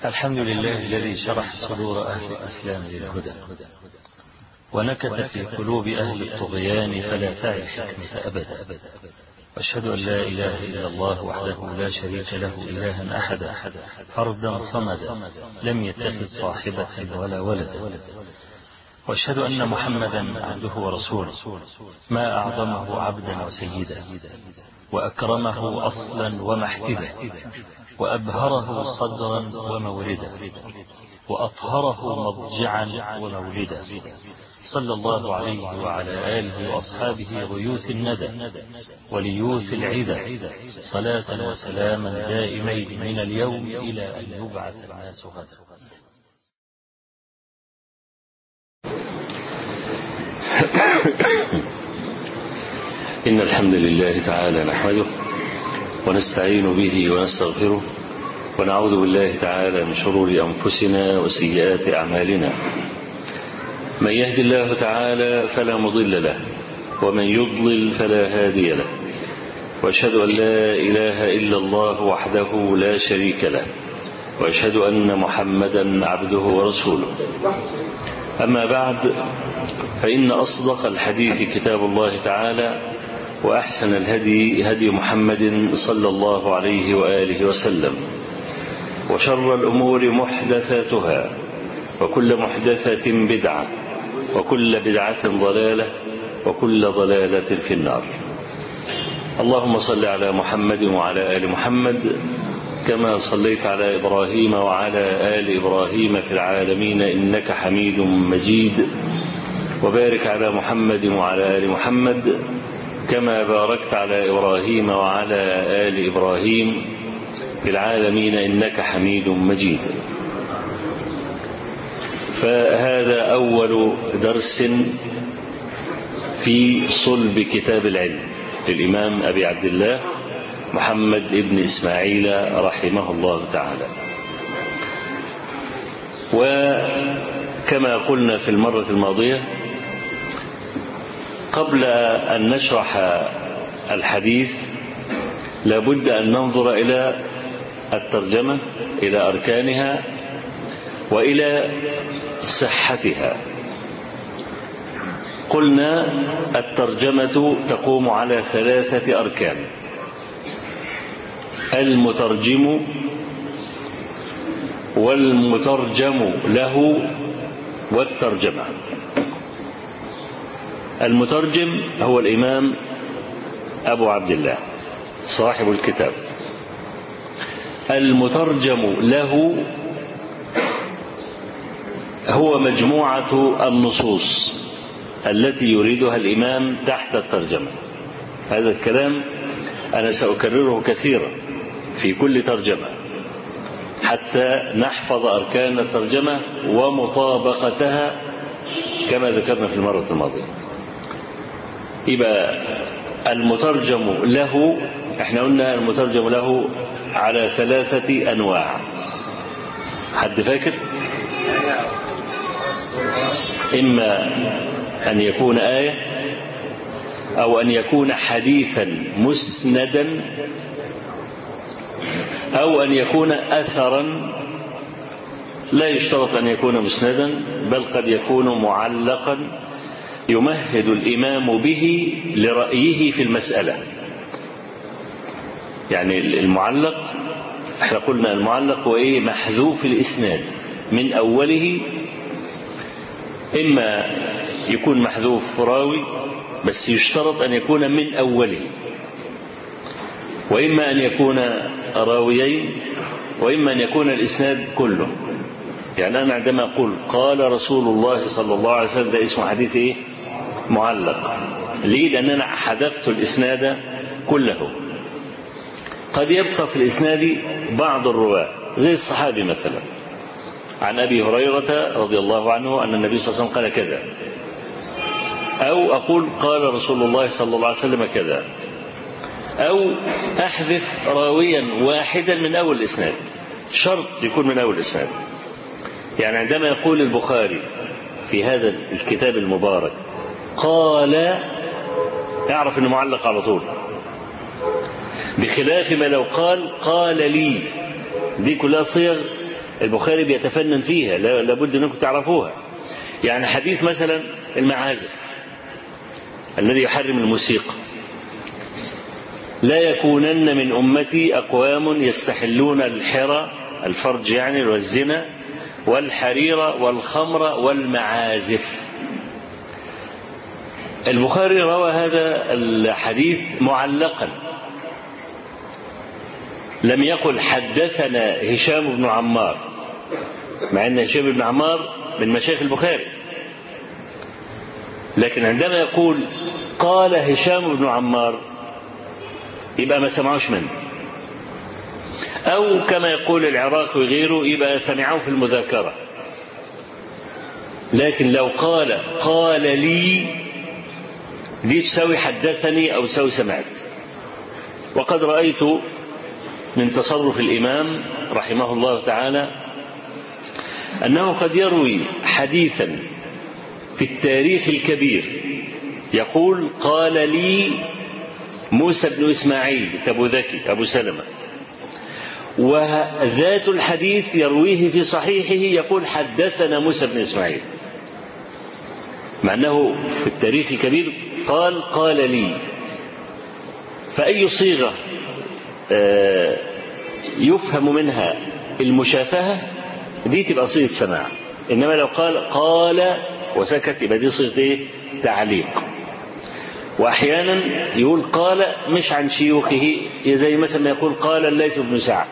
الحمد لله الذي شرح صدور أهل الإسلام للهدى ونكت في قلوب أهل الطغيان فلا تعي الحكمة أبدا. وأشهد أن لا إله إلا الله وحده لا شريك له إلها أحدا فردا صمدا لم يتخذ صاحبة ولا ولدا. وأشهد أن محمدا عبده ورسوله ما أعظمه عبدا وسيدا وأكرمه أصلا ومحتدا وأبهره صدرا وموردا وأطهره مضجعا ومولدا. صلى الله عليه وعلى آله وأصحابه غيوث الندى وليوث العدى صلاة وسلاما دائمين من اليوم إلى أن يبعث الناس غدا. إن الحمد لله تعالى نحمده ونستعين به ونستغفره ونعوذ بالله تعالى من شرور أنفسنا وسيئات أعمالنا. من يهد الله تعالى فلا مضل له ومن يضلل فلا هادي له. وأشهد أن لا إله إلا الله وحده لا شريك له وأشهد أن محمدا عبده ورسوله. أما بعد، فإن أصدق الحديث كتاب الله تعالى وأحسن الهدي هدي محمد صلى الله عليه وآله وسلم، وشر الأمور محدثاتها وكل محدثة بدعة وكل بدعة ضلالة وكل ضلالة في النار. اللهم صل على محمد وعلى آل محمد كما صليت على إبراهيم وعلى آل إبراهيم في العالمين إنك حميد مجيد، وبارك على محمد وعلى آل محمد كما باركت على إبراهيم وعلى آل إبراهيم في العالمين إنك حميد مجيد. فهذا أول درس في صلب كتاب العلم للإمام أبي عبد الله محمد ابن إسماعيل رحمه الله تعالى. وكما قلنا في المرة الماضية، قبل أن نشرح الحديث لابد أن ننظر إلى الترجمة، إلى أركانها وإلى صحتها. قلنا الترجمة تقوم على 3 أركان: المترجم والمترجم له والترجمة. المترجم هو الإمام أبو عبد الله صاحب الكتاب. المترجم له هو مجموعة النصوص التي يريدها الإمام تحت الترجمة. هذا الكلام أنا سأكرره كثيرا في كل ترجمة حتى نحفظ أركان الترجمة ومطابقتها كما ذكرنا في المرة الماضية. يبقى المترجم له، احنا قلنا المترجم له على 3 أنواع. حد فاكر؟ إما أن يكون آية، أو أن يكون حديثا مسندا، أو أن يكون أثرا. لا يشترط أن يكون مسندا، بل قد يكون معلقا يمهد الإمام به لرأيه في المسألة. يعني المعلق، احنا قلنا المعلق هو ايه؟ محذوف الإسناد من أوله. إما يكون محذوف راوي بس يشترط أن يكون من أوله، وإما أن يكون راويين، وإما أن يكون الإسناد كله. يعني أنا عندما أقول قال رسول الله صلى الله عليه وسلم، ده اسمه حديث إيه؟ معلق. ليه؟ لأن أنا حذفت الإسناد كله. قد يبقى في الإسناد بعض الرواة زي الصحابي مثلا، عن أبي هريرة رضي الله عنه أن النبي صلى الله عليه وسلم قال كذا، أو أقول قال رسول الله صلى الله عليه وسلم كذا، أو أحذف راويا واحدا من أول الإسناد. شرط يكون من أول الإسناد. يعني عندما يقول البخاري في هذا الكتاب المبارك قال، اعرف أنه معلق على طول، بخلاف ما لو قال لي. دي كلها صيغ البخاري بيتفنن فيها، لابد أنكم تعرفوها. يعني حديث مثلا المعازف الذي يحرم الموسيقى: لا يكونن من أمتي أقوام يستحلون الحرى، الفرج يعني، والزنا والحرير والخمر والمعازف. البخاري روى هذا الحديث معلقا، لم يقل حدثنا هشام بن عمار، مع أن هشام بن عمار من مشايخ البخاري، لكن عندما يقول قال هشام بن عمار يبقى ما سمعوش منه، أو كما يقول العراقي وغيره يبقى سمعوه في المذاكرة. لكن لو قال لي، دي تساوي حدثني أو تساوي سمعت. وقد رأيت من تصرف الإمام رحمه الله تعالى أنه قد يروي حديثا في التاريخ الكبير يقول قال لي موسى بن إسماعيل أبو ذكي أبو سلمة، وذات الحديث يرويه في صحيحه يقول حدثنا موسى بن إسماعيل، مع أنه في التاريخ الكبير قال لي. فأي صيغة يفهم منها المشافهة دي تبقى صيغة سماع، إنما لو قال وسكت يبقى دي صيغة تعليق. وأحيانا يقول قال مش عن شيوخه، زي مثلا ما يقول قال الليث بن سعد.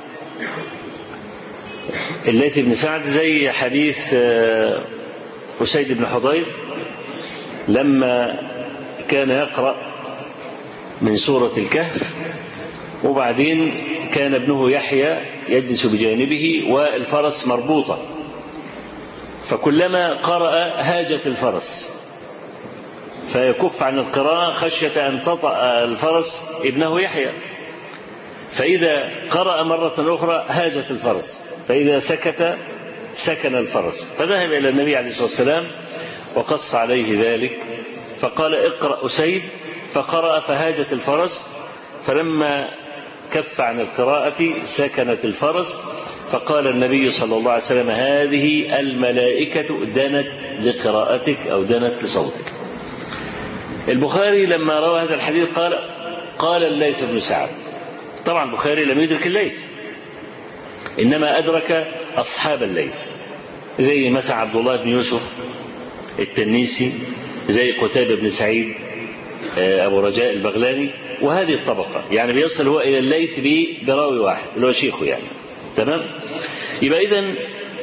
الليث بن سعد زي حديث أسيد بن حضير لما كان يقرأ من سورة الكهف، وبعدين كان ابنه يحيى يجلس بجانبه والفرس مربوطة، فكلما قرأ هاجت الفرس فيكف عن القراءة خشية أن تطأ الفرس ابنه يحيى، فإذا قرأ مرة أخرى هاجت الفرس، فإذا سكت سكن الفرس. فذهب إلى النبي عليه الصلاة والسلام وقص عليه ذلك، فقال اقرأ أسيد، فقرأ فهاجت الفرس، فلما كف عن القراءة سكنت الفرس، فقال النبي صلى الله عليه وسلم هذه الملائكة دنت لقراءتك أو دنت لصوتك. البخاري لما روى هذا الحديث قال الليث بن سعد. طبعا البخاري لم يدرك الليث، إنما أدرك أصحاب الليث، زي مثلا عبد الله بن يوسف التنيسي، زي قتيبة بن سعيد أبو رجاء البغلاني، وهذه الطبقة يعني بيصل هو إلى الليث براوي واحد اللي هو شيخه يعني. تمام. يبقى إذن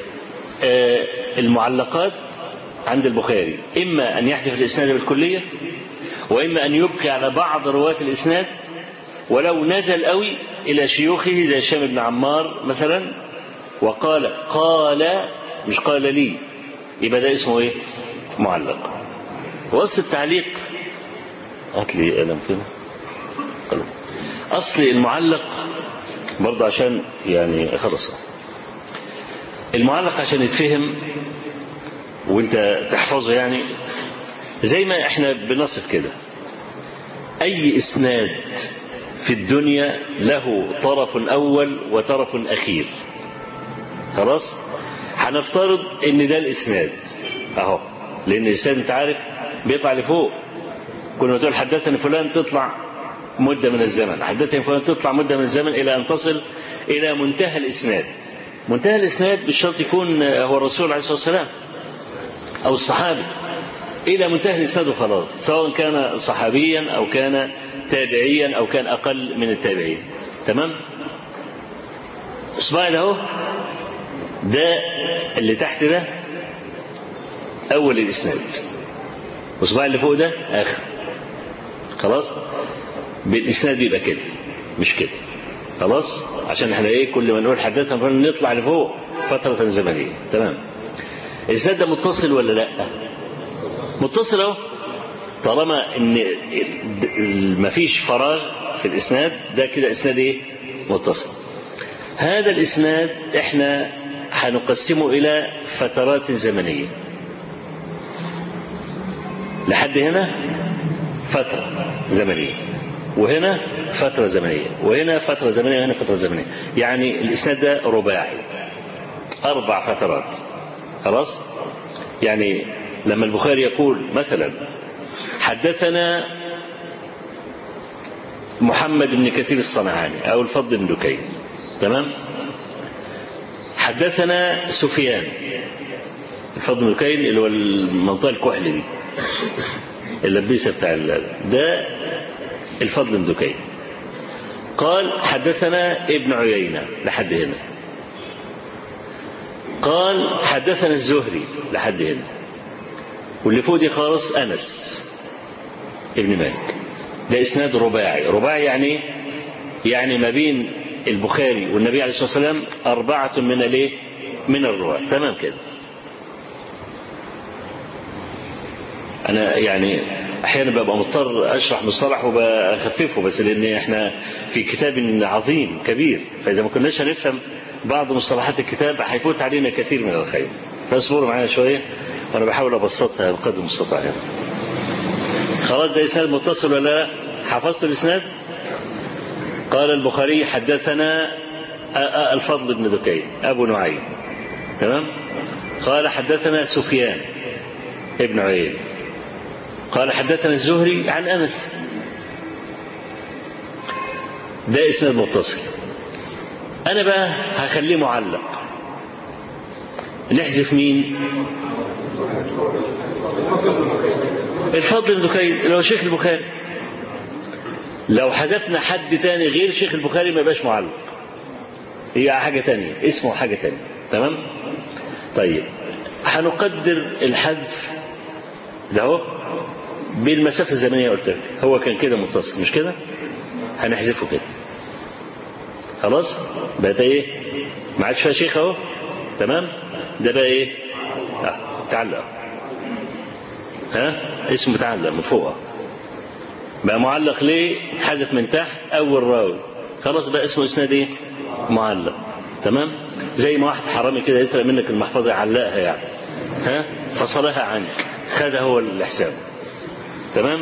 المعلقات عند البخاري إما أن يحذف الإسناد بالكلية، وإما أن يبقي على بعض رواة الإسناد ولو نزل قوي إلى شيوخه زي هشام بن عمار مثلا وقال مش قال لي، يبقى ده اسمه إيه؟ معلق. وأصل التعليق هات لي قلم كده. أصل المعلق برضه عشان يعني خلص، المعلق عشان يتفهم وانت تحفظه، يعني زي ما احنا بنصف كده اي اسناد في الدنيا له طرف اول وطرف اخير. خلاص، هنفترض ان ده الاسناد اهو، لان الاسناد انت عارف بيطلع لفوق، كل ما تقول حدثني فلان تطلع مدة من الزمن، حدثني فلان تطلع مدة من الزمن إلى أن تصل إلى منتهى الإسناد. منتهى الإسناد بالشرط يكون هو الرسول عليه الصلاة والسلام أو الصحابي، إلى منتهى الإسناد وخلاص، سواء كان صحابيا أو كان تابعيا أو كان أقل من التابعين. تمام. إصبعي ده ده اللي تحت ده أول الإسناد، وإصبعي اللي فوق ده آخر. خلاص، بالإسناد بيبقى كده مش كده. خلاص، عشان احنا ايه كل ما نقول حدثنا نطلع لفوق فترة زمنية. تمام. الإسناد ده متصل ولا لا؟ متصل اهو، طالما ان مفيش فراغ في الإسناد ده كده إسناد ايه؟ متصل. هذا الإسناد احنا هنقسمه إلى فترات زمنية. لحد هنا فترة زمنية، وهنا فترة زمنية، وهنا فترة زمنية، وهنا فترة زمنية. يعني الإسناد ده رباعي. 4 فترات. خلاص؟ يعني لما البخاري يقول مثلا حدثنا محمد بن كثير الصنعاني أو الفضل بن دكين، تمام؟ حدثنا سفيان، الفضل بن دكين اللي هو المنطقة الكحل دي اللبيسة بتاع ده الفضل بن دكين. قال حدثنا ابن عيينة لحد هنا. قال حدثنا الزهري لحد هنا. واللي فوق دي خالص أنس ابن مالك. ده إسناد رباعي. رباعي يعني ما بين البخاري والنبي عليه الصلاة والسلام 4 من الرواة. تمام كده. أنا يعني أحيانا ببقى مضطر أشرح مصطلح وبخففه، بس لأن إحنا في كتاب عظيم كبير، فإذا ما كناش هنفهم بعض مصطلحات الكتاب هيفوت علينا كثير من الخير، فاصبروا معايا شوية وأنا بحاول أبسطها بقدر المستطاع. خلاص ده إسناد متصل ولا لا؟ حفظت الإسناد؟ قال البخاري حدثنا الفضل بن دكين أبو نعيم، تمام؟ قال حدثنا سفيان ابن عيينة. قال حدثنا الزهري عن أنس. ده إسناد متصل. أنا بقى هخليه معلق. نحذف مين؟ الفضل بن دكين اللي هو شيخ البخاري. لو حذفنا حد تاني غير شيخ البخاري ما يبقاش معلق، هي حاجة تانية، اسمه حاجة تانية. تمام؟ طيب هنقدر الحذف ده هو بالمسافة الزمنية. قلت لك هو كان كده متصل مش كده، هنحذفه كده. خلاص بقى ايه؟ ما عادش فيها شيخ اهو. تمام؟ ده بقى ايه؟ تعلق. اسمه تعلق من فوق. بقى معلق ليه؟ اتحذف من تحت اول راوي. خلاص بقى اسمه اسناد ايه؟ معلق. تمام؟ زي ما واحد حرامي كده يسرق منك المحفظة يعلقها يعني. فصلها عنك، خدها هو الحساب. تمام؟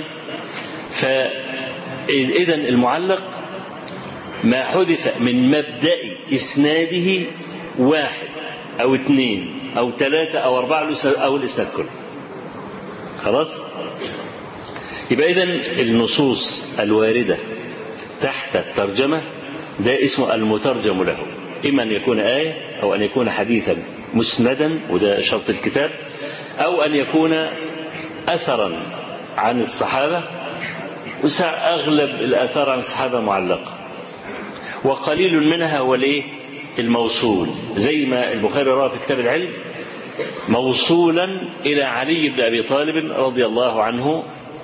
فإذا المعلق ما حدث من مبدأ إسناده 1 أو 2 أو 3 أو 4 أو الإسناد كله. خلاص؟ يبقى إذن النصوص الواردة تحت الترجمة ده اسمه المترجم له، إما أن يكون آية أو أن يكون حديثا مسندا، وده شرط الكتاب، أو أن يكون أثرا عن الصحابة، وأغلب الآثار عن الصحابة معلقة، وقليل منها هو الموصول، زي ما البخاري روى في كتاب العلم موصولا إلى علي بن أبي طالب رضي الله عنه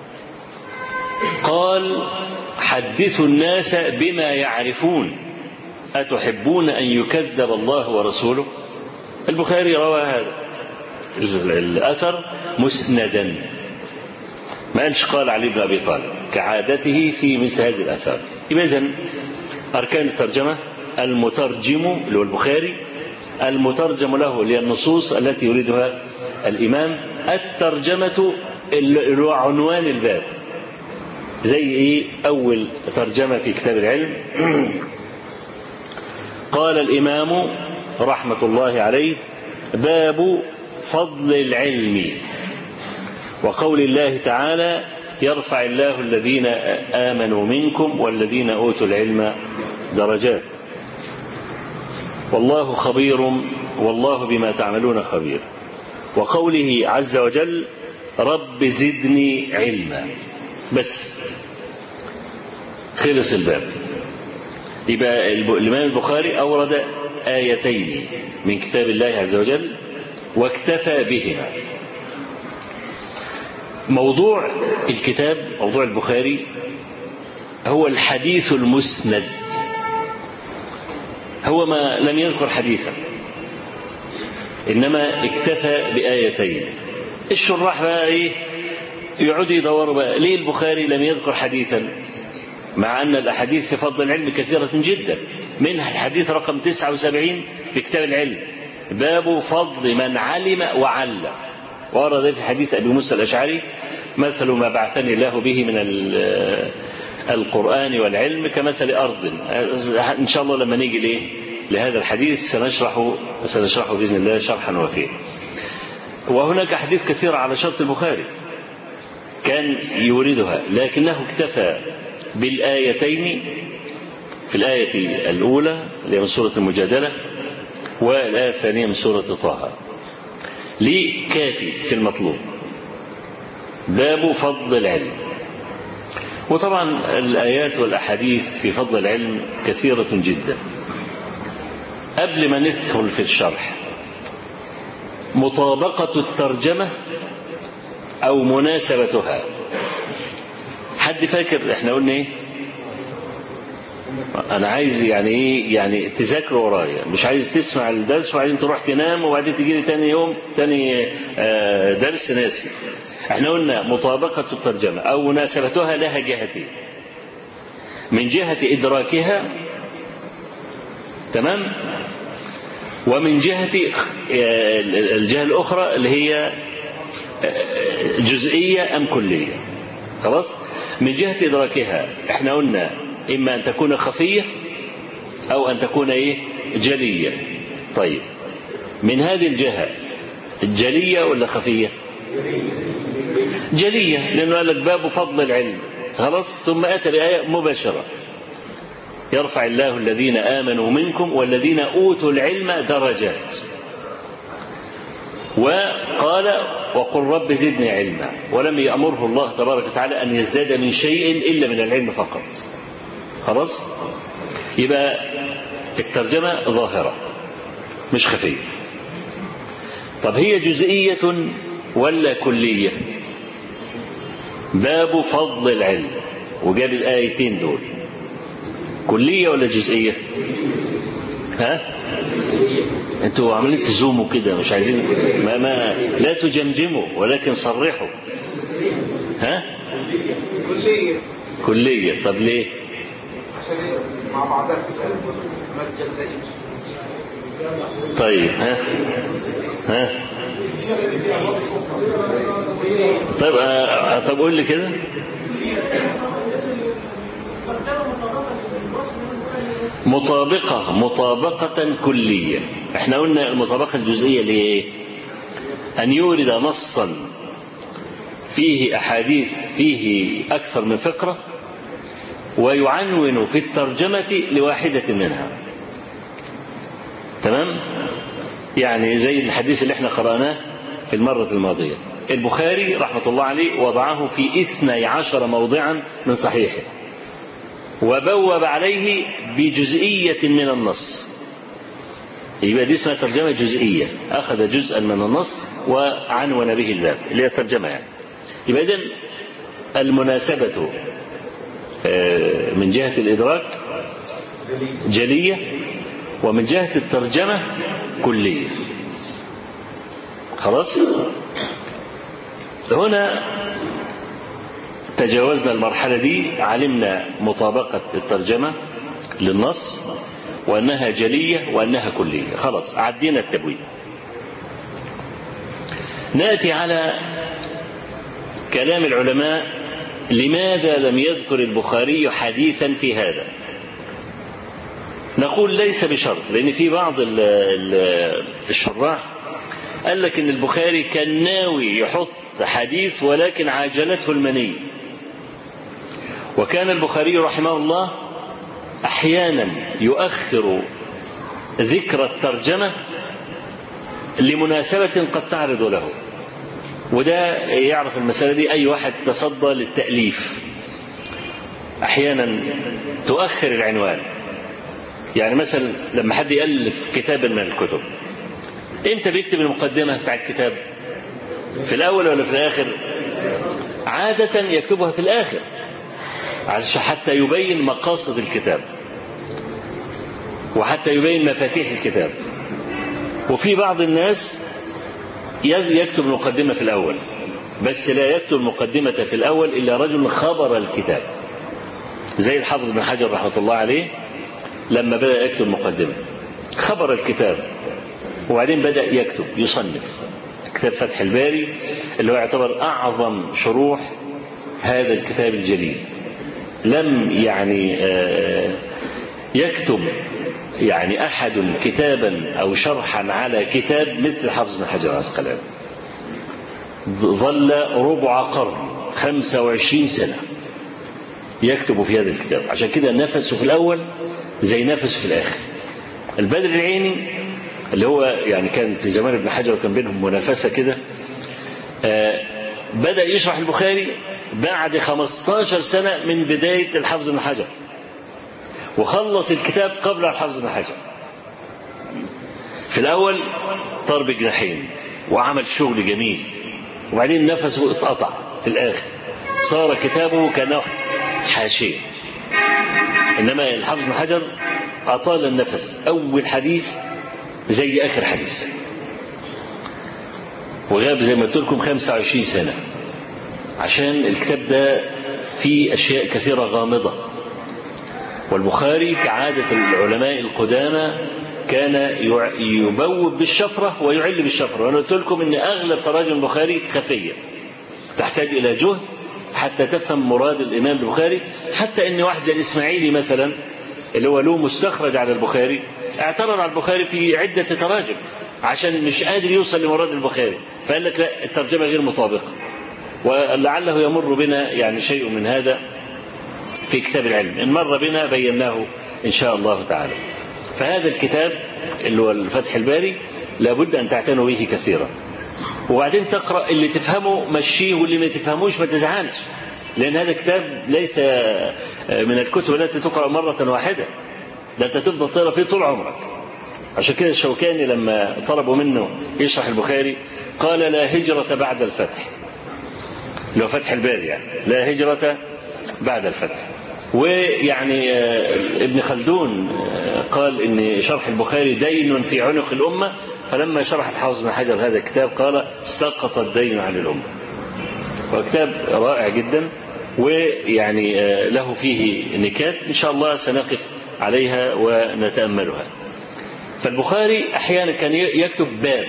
قال حدثوا الناس بما يعرفون أتحبون أن يكذب الله ورسوله. البخاري روى هذا الأثر مسندا، ما قالش قال علي بن أبي طالب كعادته في مثل هذه الآثار. إذن أركان الترجمة: المترجم اللي هو البخاري، المترجم له اللي هي النصوص التي يريدها الإمام، الترجمة اللي هو عنوان الباب، زي أول ترجمة في كتاب العلم قال الإمام رحمة الله عليه: باب فضل العلم، وقول الله تعالى: يرفع الله الذين آمنوا منكم والذين أوتوا العلم درجات، والله خبير والله بما تعملون خبير. وقوله عز وجل: رب زدني علما. بس خلص الباب. يبقى الإمام البخاري أورد آيتين من كتاب الله عز وجل واكتفى بهما. موضوع الكتاب، موضوع البخاري، هو الحديث المسند. هو ما لم يذكر حديثا، إنما اكتفى بآيتين. الشراح بقى يقعدوا يدوروا بقى ليه البخاري لم يذكر حديثا، مع أن الأحاديث في فضل العلم كثيرة جدا، منها الحديث رقم 79 في كتاب العلم: باب فضل من علم وعلم. ورد في حديث أبي موسى الأشعري: مثل ما بعثني الله به من القرآن والعلم كمثل أرض. إن شاء الله لما نيجي لهذا الحديث سنشرحه بإذن الله شرحا وفيا. وهناك أحاديث كثيرة على شرط البخاري كان يوردها، لكنه اكتفى بالآيتين، في الآية الأولى اللي من سورة المجادلة والآية الثانية من سورة طه، لكافي في المطلوب. باب فضل العلم. وطبعا الآيات والأحاديث في فضل العلم كثيرة جدا. قبل ما ندخل في الشرح، مطابقة الترجمة أو مناسبتها. حد فاكر احنا قلنا ايه؟ انا عايز يعني ايه، يعني تذاكروا ورايا، مش عايز تسمع الدرس وبعدين تروح تنام وبعدين تجي لي تاني يوم تاني درس ناسي. احنا قلنا مطابقة الترجمة أو مناسبتها لها جهتين، من جهة إدراكها، تمام، ومن جهة الجهة الأخرى اللي هي جزئية أم كلية. خلاص. من جهة إدراكها احنا قلنا إما أن تكون خفية أو أن تكون إيه، جلية. طيب، من هذه الجهة الجلية ولا خفية؟ جلية، لأنه قال لك باب فضل العلم. خلاص. ثم أتى بآية مباشرة: يرفع الله الذين آمنوا منكم والذين أوتوا العلم درجات. وقال: وقل رب زدني علما. ولم يأمره الله تبارك وتعالى أن يزداد من شيء إلا من العلم فقط. خلاص. يبقى الترجمة ظاهرة مش خفية. طب هي جزئية ولا كلية؟ باب فضل العلم، وجاب الآيتين دول. كلية ولا جزئية؟ ها؟ انتوا عاملين تزوموا كده، مش عايزين ما لا تجمجموا ولكن صرحوا. ها؟ كلية. طب ليه؟ مع بعضها ما تجزئش. طيب ها طب قول لي كده. مطابقة كلية. احنا قلنا المطابقة الجزئية اللي هي ايه؟ أن يورد نصا فيه أحاديث فيه أكثر من فقرة ويعنون في الترجمة لواحدة منها. تمام؟ يعني زي الحديث اللي احنا قرأناه في المرة الماضية، البخاري رحمة الله عليه وضعه في 12 موضعا من صحيحه، وبوب عليه بجزئية من النص. يبقى دي اسمها ترجمة جزئية، أخذ جزءا من النص وعنون به الباب اللي هي ترجمة يعني. يبقى إذن المناسبة من جهة الإدراك جلية، ومن جهة الترجمة كلية. خلاص. هنا تجاوزنا المرحلة دي، علمنا مطابقة الترجمة للنص وأنها جلية وأنها كلية. خلاص، عدينا التبويب. نأتي على كلام العلماء: لماذا لم يذكر البخاري حديثا في هذا؟ نقول ليس بشرط، لأن في بعض الشراح قال لك إن البخاري كان ناوي يحط حديث ولكن عاجلته المني. وكان البخاري رحمه الله أحيانا يؤخر ذكر الترجمة لمناسبة قد تعرض له، وده يعرف المسألة دي أي واحد تصدى للتأليف. أحيانا تؤخر العنوان، يعني مثلا لما حد يألف كتابا من الكتب، امتى بيكتب المقدمة بتاع الكتاب؟ في الأول ولا في الآخر؟ عادة يكتبها في الآخر حتى يبين مقاصد الكتاب وحتى يبين مفاتيح الكتاب. وفي بعض الناس يكتب المقدمة في الأول، بس لا يكتب المقدمة في الأول إلا رجل خبر الكتاب، زي الحافظ بن حجر رحمة الله عليه لما بدأ يكتب مقدمة خبر الكتاب، وبعدين بدأ يكتب يصنف كتاب فتح الباري اللي هو يعتبر أعظم شروح هذا الكتاب الجليل. لم يعني يكتب يعني أحد كتابا أو شرحا على كتاب مثل حافظ بن حجر العسقلاني. ظل ربع قرن 25 سنة يكتب في هذا الكتاب، عشان كده نفسه في الأول زي نفسه في الآخر. البدر العيني اللي هو يعني كان في زمان ابن حجر وكان بينهم منافسة كده، بدأ يشرح البخاري بعد 15 سنة من بداية الحافظ بن حجر، وخلص الكتاب قبل الحافظ بن حجر. في الأول طار بجناحين وعمل شغل جميل، وبعدين نفسه اتقطع في الآخر، صار كتابه كأنه حاشية. إنما الحافظ بن حجر أطال النفس، أول حديث زي آخر حديث، وغاب زي ما قلت لكم 25 سنة، عشان الكتاب ده فيه أشياء كثيرة غامضة. والبخاري كعادة العلماء القدامى كان يبوب بالشفرة ويعل بالشفرة. وأنا قلت لكم أن أغلب تراجم البخاري خفية، تحتاج إلى جهد حتى تفهم مراد الإمام البخاري. حتى أن واحد زي الإسماعيلي مثلا اللي هو له مستخرج على البخاري اعترض على البخاري في عدة تراجم عشان مش قادر يوصل لمراد البخاري، فقال لك لا، الترجمة غير مطابقة. ولعله يمر بنا يعني شيء من هذا في كتاب العلم، إن مر بنا بيناه إن شاء الله تعالى. فهذا الكتاب اللي هو الفتح الباري لابد أن تعتنوا به كثيرا، وبعدين تقرأ اللي تفهمه مشيه، واللي ما تفهموش ما تزعلش، لأن هذا كتاب ليس من الكتب التي تقرأ مرة واحدة، ده أنت تفضل تقرأ فيه طول عمرك. عشان كده الشوكاني لما طلبوا منه يشرح البخاري قال لا هجرة بعد الفتح، لو فتح الباري يعني لا هجرة بعد الفتح. ويعني ابن خلدون قال إن شرح البخاري دين في عنق الأمة، فلما شرح الحافظ بن حجر هذا الكتاب قال سقط الدين عن الأمة. وكتاب رائع جدا، ويعني له فيه نكات إن شاء الله سنقف عليها ونتأملها. فالبخاري أحيانا كان يكتب باب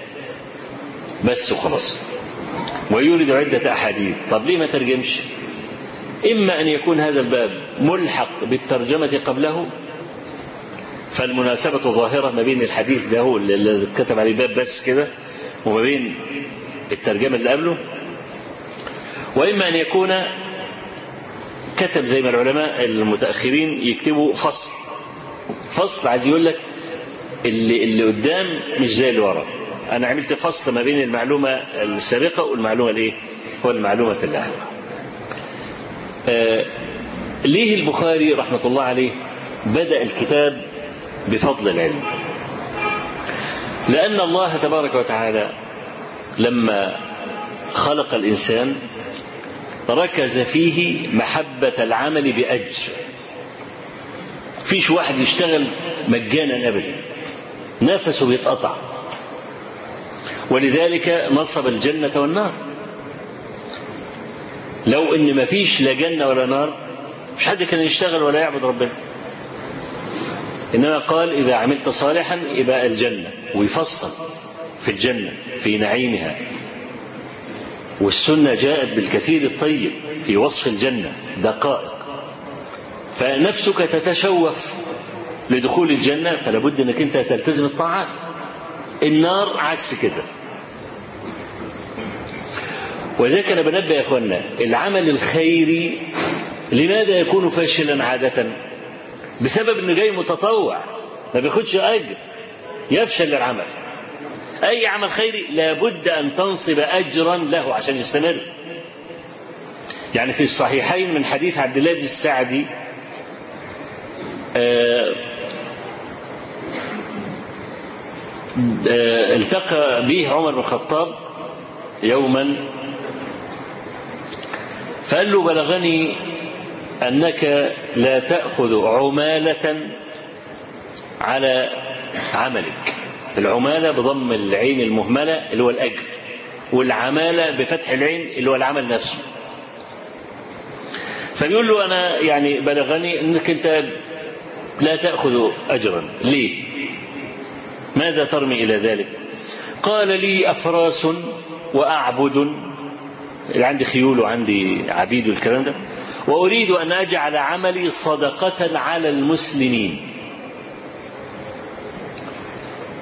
بس وخلاص، ويورد عدة أحاديث. طب ليه ما ترجمش؟ إما أن يكون هذا الباب ملحق بالترجمة قبله، فالمناسبة ظاهرة ما بين الحديث ده اللي كتب عليه باب بس كده وما بين الترجمة اللي قبله، وإما أن يكون كتب زي ما العلماء المتأخرين يكتبوا فصل عايز يقول لك اللي قدام مش زي اللي ورا، أنا عملت فصل ما بين المعلومة السابقة والمعلومة الإيه؟ والمعلومة اللاحقة. ليه البخاري رحمة الله عليه بدأ الكتاب بفضل العلم؟ لأن الله تبارك وتعالى لما خلق الإنسان ركز فيه محبة العمل بأجر. فيش واحد يشتغل مجانا أبدا، نفسه بيتقطع، ولذلك نصب الجنة والنار. لو إن ما فيش لا جنة ولا نار مش حد كان يشتغل ولا يعبد ربنا، إنما قال إذا عملت صالحا يبقى الجنة، ويفصل في الجنة في نعيمها. والسنة جاءت بالكثير الطيب في وصف الجنة دقائق، فنفسك تتشوف لدخول الجنة، فلا بد أنك أنت تلتزم الطاعات. النار عكس كده. وذلك أنا بنبه يا أخوانا، العمل الخيري لماذا يكون فاشلا عادة؟ بسبب أنه جاي متطوع ما بياخدش أجر، يفشل العمل. أي عمل خيري لابد أن تنصب أجرا له عشان يستمر. يعني في الصحيحين من حديث عبد الله بن السعدي التقى به عمر بن الخطاب يوما فقال له بلغني أنك لا تأخذ عمالة على عملك. العمالة بضم العين المهملة اللي هو الأجر، والعمالة بفتح العين اللي هو العمل نفسه. فبيقول له أنا يعني بلغني أنك أنت لا تأخذ أجرا، ليه؟ ماذا ترمي إلى ذلك؟ قال لي أفراس وأعبد، عندي خيول وعندي عبيد والكلام ده، وأريد أن أجعل عملي صدقة على المسلمين.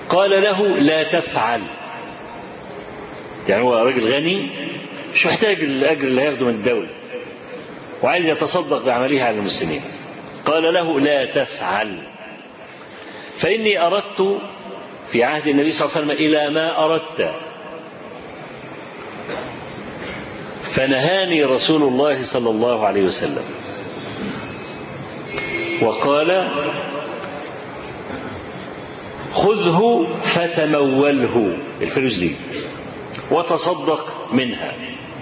قال له لا تفعل. يعني هو راجل غني مش محتاج الأجر اللي هياخده من الدولة وعايز يتصدق بعملها على المسلمين. قال له لا تفعل، فإني أردت في عهد النبي صلى الله عليه وسلم إلى ما أردت، فنهاني رسول الله صلى الله عليه وسلم وقال خذه فتموله، الفلوس دي، وتصدق منها.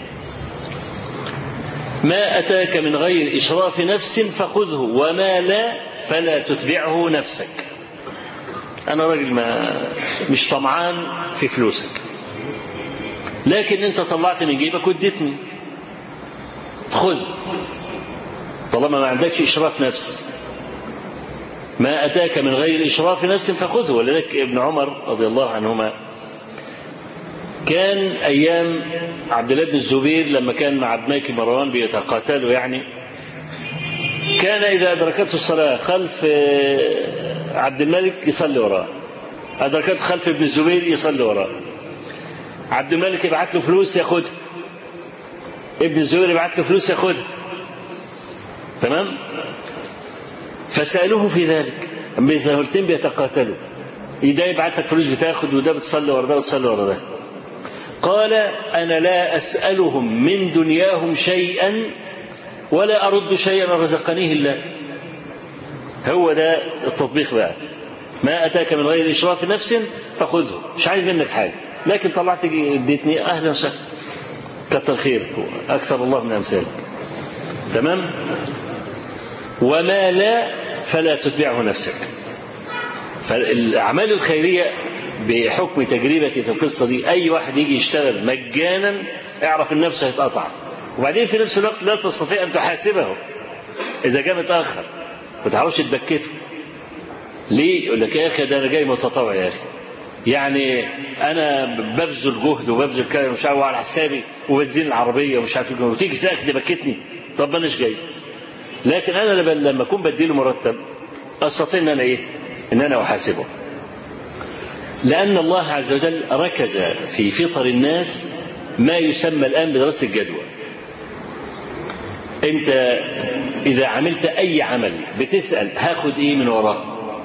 ما أتاك من غير إشراف نفس فخذه، وما لا فلا تتبعه نفسك. أنا راجل مش طمعان في فلوسك، لكن أنت طلعت من جيبك واديتني، خذ طالما ما عندكش إشراف نفس. ما أتاك من غير إشراف نفس فخذه. ولذلك ابن عمر رضي الله عنهما كان أيام عبد الله بن الزبير لما كان مع ابنيك مروان بيتقاتلوا، يعني كان إذا أدركته الصلاة خلف عبد الملك يصلي وراه، أدركته خلف ابن الزبير يصلي وراه. عبد الملك يبعث له فلوس ياخدها، ابن الزبير يبعث له فلوس ياخدها، تمام. فسألوه في ذلك، الاثنين بيتقاتلوا، ده يبعث لك فلوس بتاخد، وده بتصلي ورا ده وتصلي ورا ده. قال أنا لا أسألهم من دنياهم شيئا ولا أرد شيئا رزقنيه الله. هو ده التطبيق بقى. ما أتاك من غير إشراف نفس فخذه، مش عايز منك حاجة، لكن طلعت اديتني أهلا وسهلا، كتر خيرك، أكثر الله من أمثالك، تمام. وما لا فلا تتبعه نفسك. فالأعمال الخيرية بحكم تجربتي في القصة دي، أي واحد يجي يشتغل مجانا اعرف ان نفسه هيتقطع، وبعدين في نفس الوقت لا تستطيع أن تحاسبه إذا جاء متأخر، ما تعرفش تبكته. ليه؟ يقول لك يا أخي ده أنا جاي متطوع يا أخي، يعني أنا ببذل جهد وببذل كلام مش عارف على حسابي وبنزين العربية ومش عارف، وتيجي في الآخر تبكتني، طب ما أناش جاي. لكن أنا لما أكون بديله مرتب أستطيع أن أنا إيه؟ إن أنا أحاسبه. لأن الله عز وجل ركز في فطر الناس ما يسمى الآن بدراسة الجدوى. أنت إذا عملت أي عمل بتسأل هاخد إيه من وراه،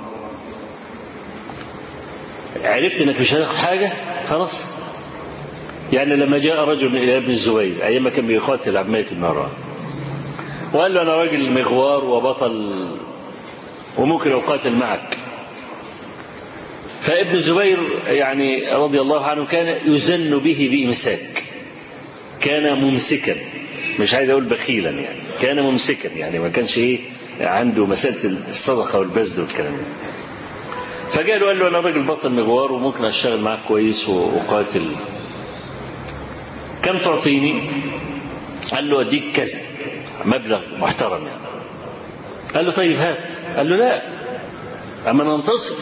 عرفت إنك مش هتاخد حاجة خلاص. يعني لما جاء رجل إلى ابن الزبير أيام ما كان بيقاتل عبد الملك بن مروان وقال له أنا راجل مغوار وبطل وممكن أقاتل معك، فابن الزبير يعني رضي الله عنه كان يزن به بإمساك، كان ممسكا، مش عايز أقول بخيلا، يعني كان ممسكا، يعني ما كانش إيه عنده مسألة الصدقة والبذل والكلام ده. فقال له أنا راجل بطل مغوار وممكن أشتغل معك كويس وأقاتل، كم تعطيني؟ قال له أديك كذا، مبلغ محترم يعني. قال له طيب هات. قال له لا، أما ننتصر،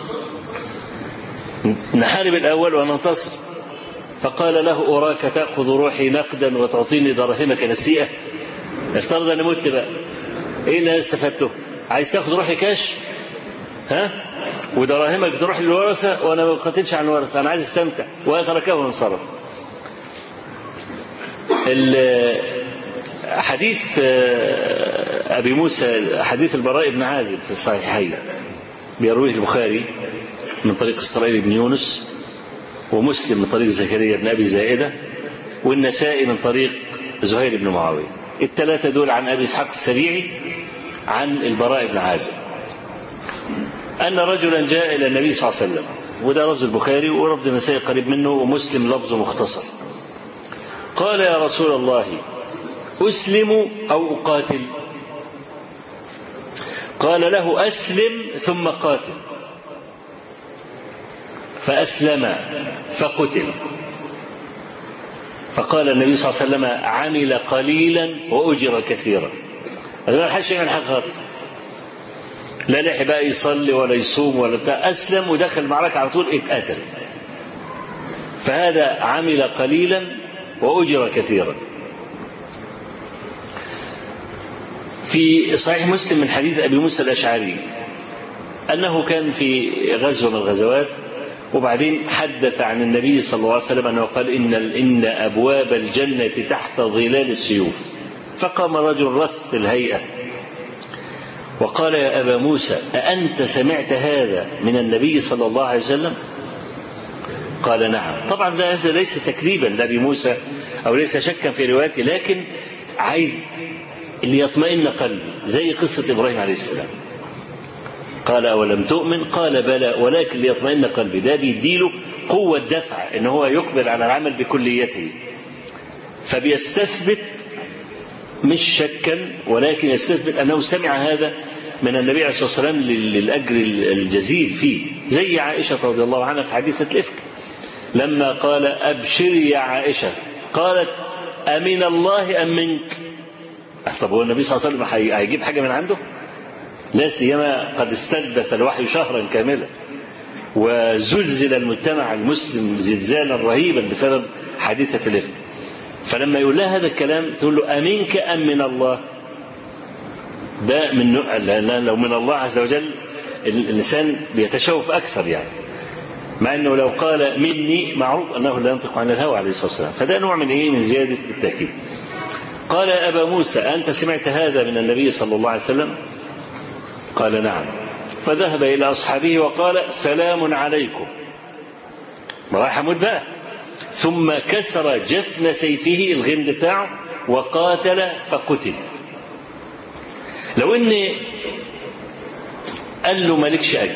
نحارب الأول وننتصر. فقال له أراك تأخذ روحي نقدا وتعطيني دراهمك نسيئة. افترض أنا مت بقى، إيه اللي استفدته؟ عايز تأخذ روحي كاش؟ ها؟ ودراهمك تروح للورثة وأنا ما بقاتلش عن الورثة، أنا عايز استمتع. وتركه وانصرف. حديث أبي موسى، حديث البراء بن عازب في الصحيحين بيرويه البخاري من طريق إسرائيل بن يونس، ومسلم من طريق زكريا بن أبي زائدة، والنسائي من طريق زهير بن معاوية. الثلاثة دول عن أبي إسحاق السبيعي عن البراء بن عازب أن رجلا جاء إلى النبي صلى الله عليه وسلم، وده لفظ البخاري ولفظ النسائي قريب منه، ومسلم لفظه مختصر. قال يا رسول الله أسلم أو أقاتل؟ قال له أسلم ثم قاتل. فأسلم فقتل. فقال النبي صلى الله عليه وسلم عمل قليلا وأجر كثيرا. ما حدش يعمل حاجة خالص، لا لحق بقى يصلي ولا يصوم ولا بتاع، أسلم ودخل المعركة على طول اتقتل. فهذا عمل قليلا وأجر كثيرا. في صحيح مسلم من حديث أبي موسى الأشعري أنه كان في غزوة من الغزوات وبعدين حدث عن النبي صلى الله عليه وسلم أنه قال إن أبواب الجنة تحت ظلال السيوف. فقام رجل رث الهيئة وقال يا أبا موسى أأنت سمعت هذا من النبي صلى الله عليه وسلم؟ قال نعم. طبعا هذا ليس تكذيبا لأبي موسى أو ليس شكا في روايته، لكن عايز ليطمئن قلبي، زي قصة إبراهيم عليه السلام. قال أولم تؤمن؟ قال بلى ولكن ليطمئن قلبي. ده بيديله قوة دفع إن هو يقبل على العمل بكليته، فبيستثبت مش شكا ولكن يستثبت أنه سمع هذا من النبي عليه الصلاة والسلام للأجر الجزيل فيه. زي عائشة رضي الله عنها في حديثة الإفك لما قال أبشري يا عائشة قالت أمن الله أم منك؟ طب هو النبي صلى الله عليه وسلم هيجيب حاجة من عنده؟ لا سيما قد استلبث الوحي شهرا كاملا وزلزل المجتمع المسلم زلزالا رهيبا بسبب حادثة الإفك. فلما يقول لها هذا الكلام تقول له أمنك أم من الله؟ ده من نوع، لو من الله عز وجل الإنسان بيتشوف أكثر يعني، مع أنه لو قال مني معروف أنه لا ينطق عن الهوى عليه الصلاة والسلام. فده نوع من إيه؟ من زيادة التأكيد. قال يا أبا موسى أنت سمعت هذا من النبي صلى الله عليه وسلم؟ قال نعم. فذهب إلى أصحابه وقال سلام عليكم، راح يموت بقى. ثم كسر جفن سيفه الغمد بتاعه وقاتل فقتل. لو إن قال له مالكش أجر،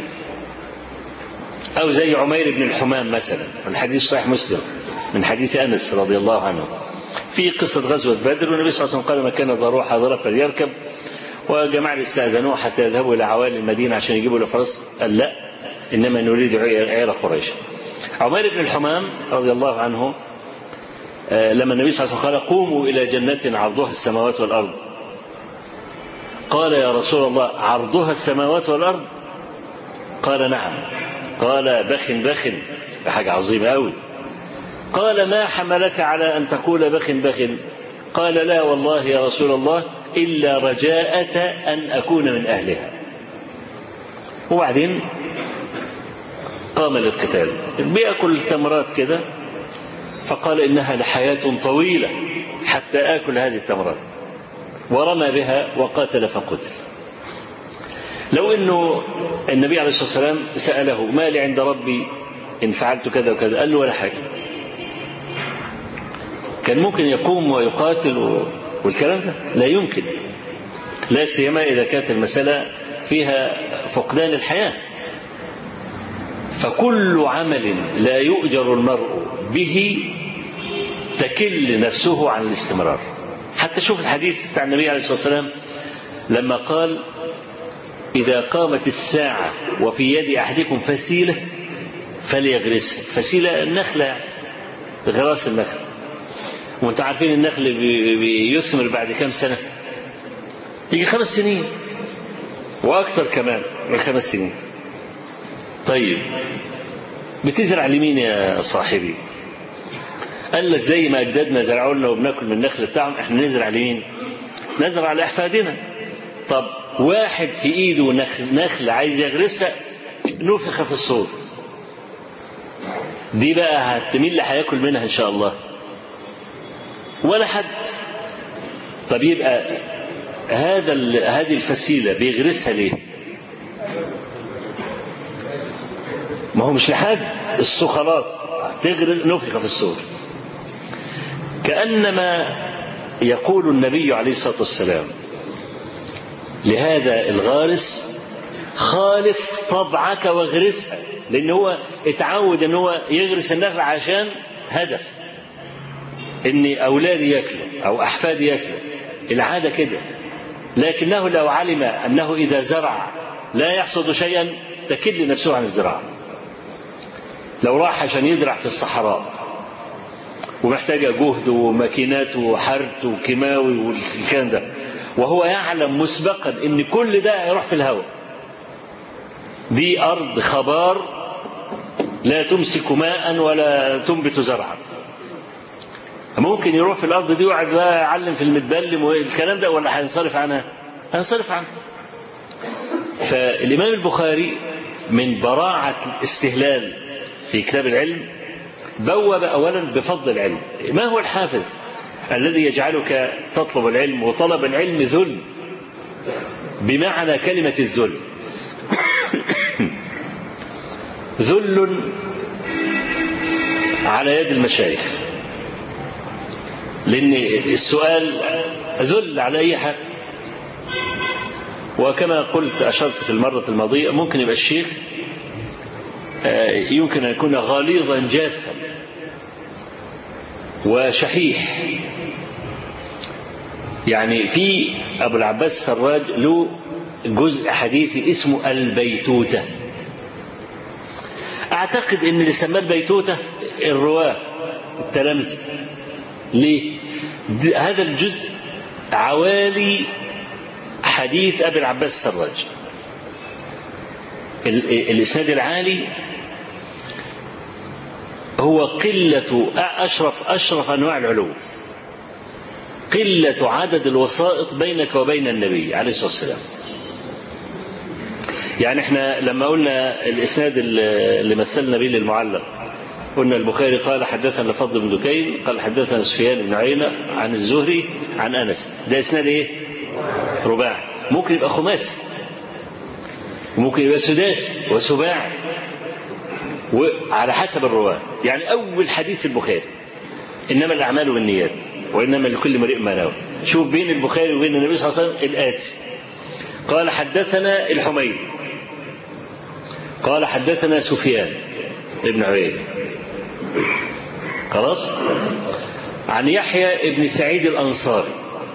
أو زي عمير بن الحمام مثلا، الحديث صحيح مسلم من حديث أنس رضي الله عنه في قصة غزوة بدر، والنبي صلى الله عليه وسلم قال من كان ذا روح حاضرة فليركب، وجماعة استأذنوه حتى يذهبوا إلى عوالي المدينة عشان يجيبوا له فرس، قال لا إنما نريد عير قريش. عمير بن الحمام رضي الله عنه لما النبي صلى الله عليه وسلم قال قوموا إلى جنة عرضها السماوات والأرض، قال يا رسول الله عرضها السماوات والأرض؟ قال نعم. قال بخ بخ، حاجة عظيمة أوي. قال ما حملك على أن تقول بخ بخ؟ قال لا والله يا رسول الله إلا رجاءة أن أكون من أهلها. وبعدين قام للقتال، بيأكل التمرات كده، فقال إنها لحياة طويلة حتى آكل هذه التمرات، ورمى بها وقاتل فقتل. لو أنه النبي عليه الصلاة والسلام سأله ما لي عند ربي إن فعلت كذا وكذا، قال له ولا حاجة، كان ممكن يقوم ويقاتل والكلام ده لا يمكن، لا سيما إذا كانت المسألة فيها فقدان الحياة. فكل عمل لا يؤجر المرء به تكل نفسه عن الاستمرار. حتى شوف الحديث بتاع النبي عليه الصلاة والسلام لما قال إذا قامت الساعة وفي يد أحدكم فسيلة فليغرسها. فسيلة النخلة، غراس النخل، وانتم عارفين النخل بيثمر بعد كم سنة؟ يجي 5 سنين وأكثر كمان من 5 سنين. طيب بتزرع لمين يا صاحبي؟ قال لك زي ما أجدادنا زرعوا لنا وبناكل من النخل بتاعهم، احنا نزرع لمين؟ نزرع لأحفادنا. طب واحد في إيده نخل عايز يغرسها، نفخ في الصور، دي بقى مين اللي هياكل منها إن شاء الله؟ ولا حد. طب يبقى هذه الفسيلة بيغرسها ليه؟ ما هو مش لحد الصو خلاص تغرس، نفخ في الصور. كأنما يقول النبي عليه الصلاة والسلام لهذا الغارس خالف طبعك واغرسها، لأن هو اتعود أن هو يغرس النخل عشان هدف إن أولادي يأكلوا أو أحفادي يأكلوا، العادة كده. لكنه لو علم أنه إذا زرع لا يحصد شيئا تكل نفسه عن الزراعة. لو راح عشان يزرع في الصحراء ومحتاجة جهد وماكينات وحرث وكيماوي والكلام ده، وهو يعلم مسبقا ان كل ده هيروح في الهواء، دي أرض خبار لا تمسك ماء ولا تنبت زرعا، ممكن يروح في الأرض دي ويقعد بقى يعلم في المتبلم والكلام ده، ولا هينصرف عنها؟ هينصرف عنها. فالإمام البخاري من براعة الاستهلال في كتاب العلم بوب أولا بفضل العلم. ما هو الحافز الذي يجعلك تطلب العلم؟ وطلب العلم ذل بمعنى كلمة الذل. ذل على يد المشايخ، لأن السؤال ذل على أي حال. وكما قلت أشرت في المرة الماضية، ممكن يبقى الشيخ يمكن أن يكون غليظا جافا وشحيح. يعني في أبو العباس السراج له جزء حديثي اسمه البيتوتة. أعتقد أن اللي سماه البيتوتة الرواة التلامذة. ليه؟ هذا الجزء عوالي حديث أبي العباس السراج. الإسناد العالي هو قلة أشرف أنواع العلو، قلة عدد الوسائط بينك وبين النبي عليه الصلاة والسلام. يعني احنا لما قلنا الإسناد اللي مثلنا به للمعلق، قلنا البخاري قال حدثنا الفضل بن دكين قال حدثنا سفيان بن عيينة عن الزهري عن أنس. ده إسناد إيه؟ رباعي. ممكن يبقى خماسي، ممكن يبقى سداسي وسباعي، وعلى حسب الرواة. يعني أول حديث في البخاري إنما الأعمال بالنيات وإنما لكل امرئ ما نوى. شوف بين البخاري وبين النبي صلى الله عليه وسلم الآتي: قال حدثنا الحميدي قال حدثنا سفيان ابن عيينة، خلاص، عن يحيى ابن سعيد الأنصاري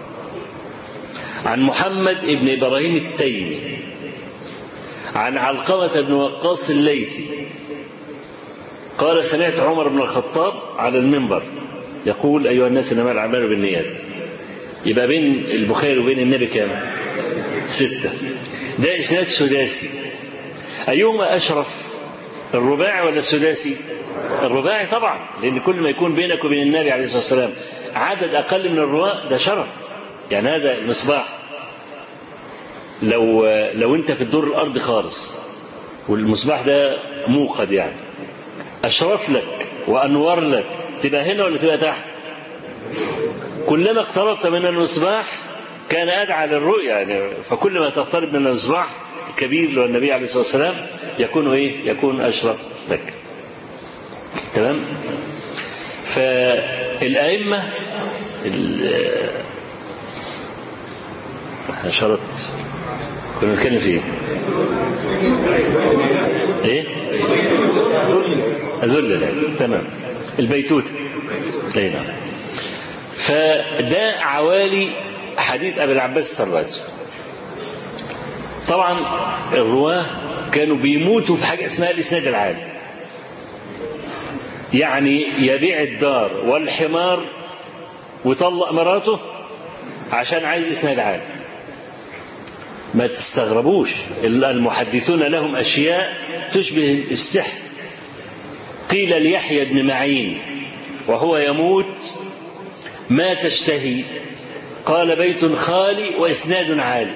عن محمد ابن إبراهيم التيمي عن علقمة بن وقاص الليثي قال سمعت عمر بن الخطاب على المنبر يقول أيها الناس إنما الأعمال بالنيات. يبقى بين البخاري وبين النبي كام؟ 6. ده إسناد سداسي. أيهما أشرف، الرباعي ولا السداسي؟ الرباعي طبعا، لأن كل ما يكون بينك وبين النبي عليه الصلاة والسلام عدد أقل من الرواة ده شرف. يعني هذا المصباح لو أنت في الدور الأرض خالص والمصباح ده موقد، يعني أشرف لك وأنور لك، تبقى هنا ولا تبقى تحت؟ كلما اقتربت من المصباح كان أدعى للرؤية. يعني فكل ما تقترب من المصباح الكبير اللي هو النبي عليه الصلاة والسلام يكون إيه؟ يكون أشرف لك. تمام؟ فالأئمة شرط كنا نتكلم فيه ايه؟ أذل. تمام. البيتوت. نعم. فده عوالي حديث أبي العباس السراج. طبعا الرواه كانوا بيموتوا في حاجة اسمها الإسناد العالي. يعني يبيع الدار والحمار ويطلق مراته عشان عايز إسناد عالي. ما تستغربوش، المحدثون لهم أشياء تشبه السحر. قيل ليحيى بن معين وهو يموت: ما تشتهي؟ قال: بيت خالي وإسناد عالي.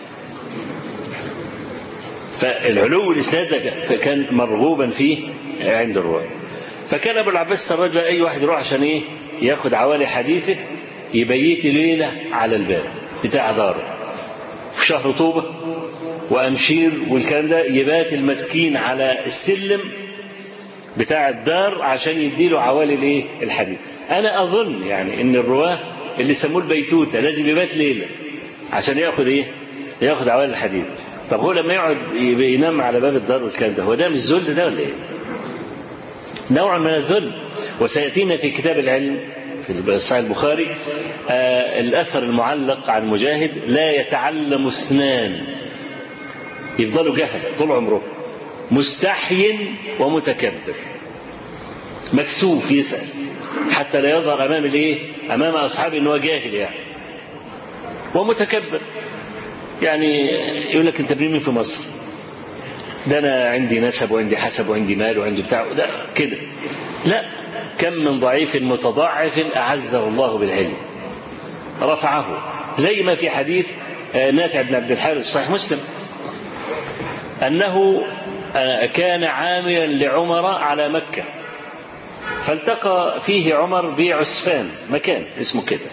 فالعلو الإسناد كان مرغوبا فيه عند الرواة. فكان أبو العباس السراج بقى أي واحد يروح عشان إيه؟ ياخد عوالي حديثه، يبيت ليلة على الباب بتاع داره في شهر طوبة وأمشير والكلام ده، يبات المسكين على السلم بتاع الدار عشان يديله عوالي الايه؟ الحديث. أنا أظن يعني إن الرواه اللي سموه البيتوتة لازم يبات ليلة عشان ياخد إيه؟ ياخد عوالي الحديث. طب هو لما يقعد ينام على باب الدار والكلام ده، هو ده مش ذل ده ولا إيه؟ نوع من الذل. وسيأتينا في كتاب العلم في صحيح البخاري الأثر المعلق عن مجاهد: لا يتعلم اثنان يفضلوا جهل طول عمره، مستحي ومتكبر، مكسوف يسأل حتى لا يظهر أمام الإيه؟ أمام أصحابه إنه جاهل يعني، ومتكبر. يعني يقول لك أنت مين في مصر؟ ده أنا عندي نسب وعندي حسب وعندي مال وعندي بتاع ده كده. لا، كم من ضعيف متضعف أعزه الله بالعلم رفعه، زي ما في حديث نافع بن عبد الحارث صحيح مسلم أنه كان عاملا لعمر على مكة، فالتقى فيه عمر بعسفان، مكان اسمه كده.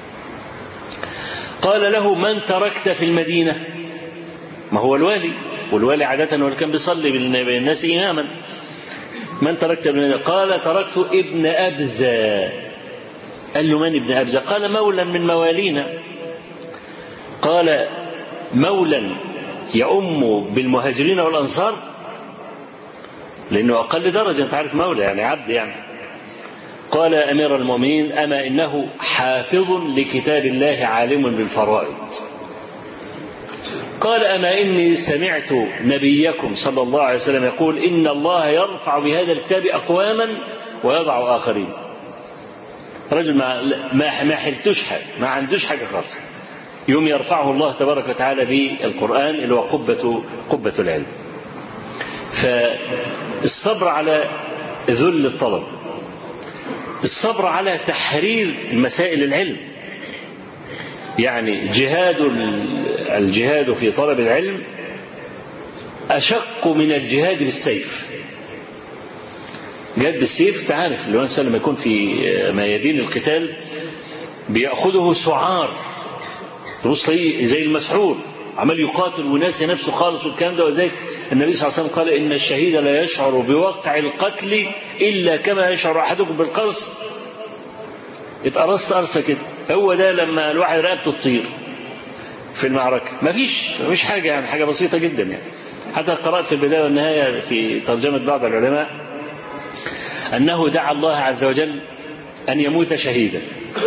قال له: من تركت في المدينة؟ ما هو الوالي، والوالي عادة هو اللي كان بيصلي بالناس إماما. من تركت في المدينة؟ قال: تركت ابن أبزة. قال له: من ابن أبزة؟ قال: مولا من موالينا. قال: مولا يؤم بالمهاجرين والأنصار، لأنه أقل درجة، أنت عارف مولى يعني عبد يعني. قال: أمير المؤمنين، أما إنه حافظ لكتاب الله عالم بالفرائض. قال: أما إني سمعت نبيكم صلى الله عليه وسلم يقول: إن الله يرفع بهذا الكتاب أقواما ويضع آخرين. رجل ما حلتوش حاجة، ما عندوش حاجة خالص، يوم يرفعه الله تبارك وتعالى بالقرآن اللي هو قبة العلم. فالصبر على ذل الطلب، الصبر على تحرير مسائل العلم، يعني الجهاد في طلب العلم أشق من الجهاد بالسيف. جهاد بالسيف تعرف الإنسان لما يكون في ميادين القتال بيأخذه سعار، تبص زي المسحور عمال يقاتل وناسي نفسه خالص والكلام ده. وزي النبي صلى الله عليه وسلم قال: إن الشهيد لا يشعر بوقع القتل إلا كما يشعر أحدكم بالقرص. اتقرصت قرصة كده، هو ده لما الواحد رقبته تطير في المعركة. مفيش حاجة يعني، حاجة بسيطة جدا يعني. حتى قرأت في البداية والنهاية في ترجمة بعض العلماء أنه دعا الله عز وجل أن يموت شهيدا.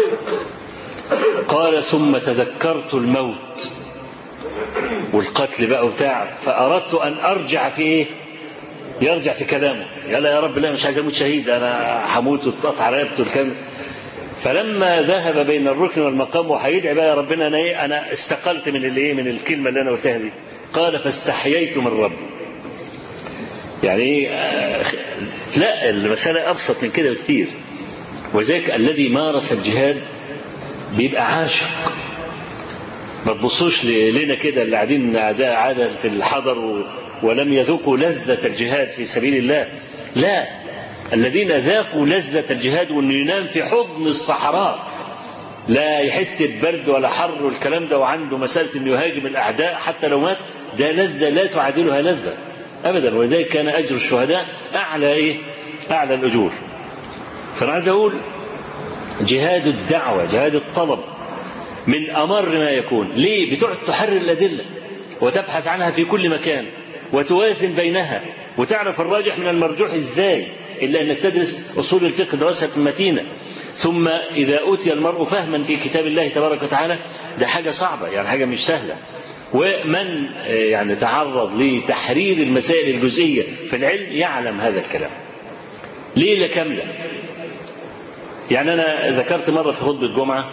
قال: ثم تذكرت الموت والقتل بقى وبتاع، فأردت أن أرجع في إيه؟ يرجع في كلامه، يلا يا رب لا مش عايز أموت شهيد، أنا هموت وتقطع رقبته والكلام. فلما ذهب بين الركن والمقام وهيدعي بقى يا ربنا أنا استقلت من الكلمة اللي أنا قلتها دي. قال: فاستحييت من ربي. يعني إيه؟ لا، المسألة أبسط من كده بكتير. وذلك الذي مارس الجهاد بيبقى عاشق. ما تبصوش لنا كده اللي قاعدين عادة في الحضر ولم يذوقوا لذة الجهاد في سبيل الله. لا، الذين ذاقوا لذة الجهاد وانه ينام في حضن الصحراء لا يحس ببرد ولا حر والكلام ده، وعنده مسألة انه يهاجم الأعداء حتى لو مات، ده لذة لا تعادلها لذة أبدا. وذلك كان أجر الشهداء أعلى الأجور. فأنا عايز أقول جهاد الدعوة، جهاد الطلب من أمر ما يكون. ليه؟ بتقعد تحرر الأدلة وتبحث عنها في كل مكان وتوازن بينها وتعرف الراجح من المرجوح إزاي، إلا أنك تدرس أصول الفقه دراسة متينة. ثم إذا أوتي المرء فهما في كتاب الله تبارك وتعالى، ده حاجة صعبة يعني، حاجة مش سهلة. ومن يعني تعرض لتحرير المسائل الجزئية في العلم يعلم هذا الكلام. ليلة كاملة يعني. أنا ذكرت مرة في خطبة الجمعة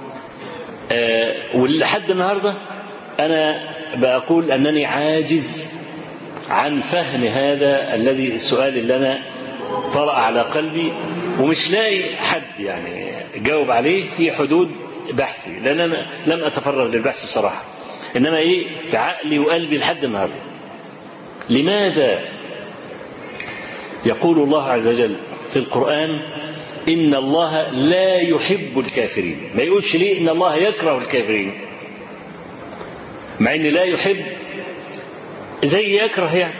ولحد النهاردة أنا بقول أنني عاجز عن فهم هذا السؤال اللي أنا طرأ على قلبي، ومش لاقي حد يعني جاوب عليه في حدود بحثي، لأن أنا لم أتفرغ للبحث بصراحة، إنما في عقلي وقلبي لحد النهاردة. لماذا يقول الله عز وجل في القرآن إن الله لا يحب الكافرين؟ ما يقولش ليه إن الله يكره الكافرين، مع إن لا يحب زي يكره يعني.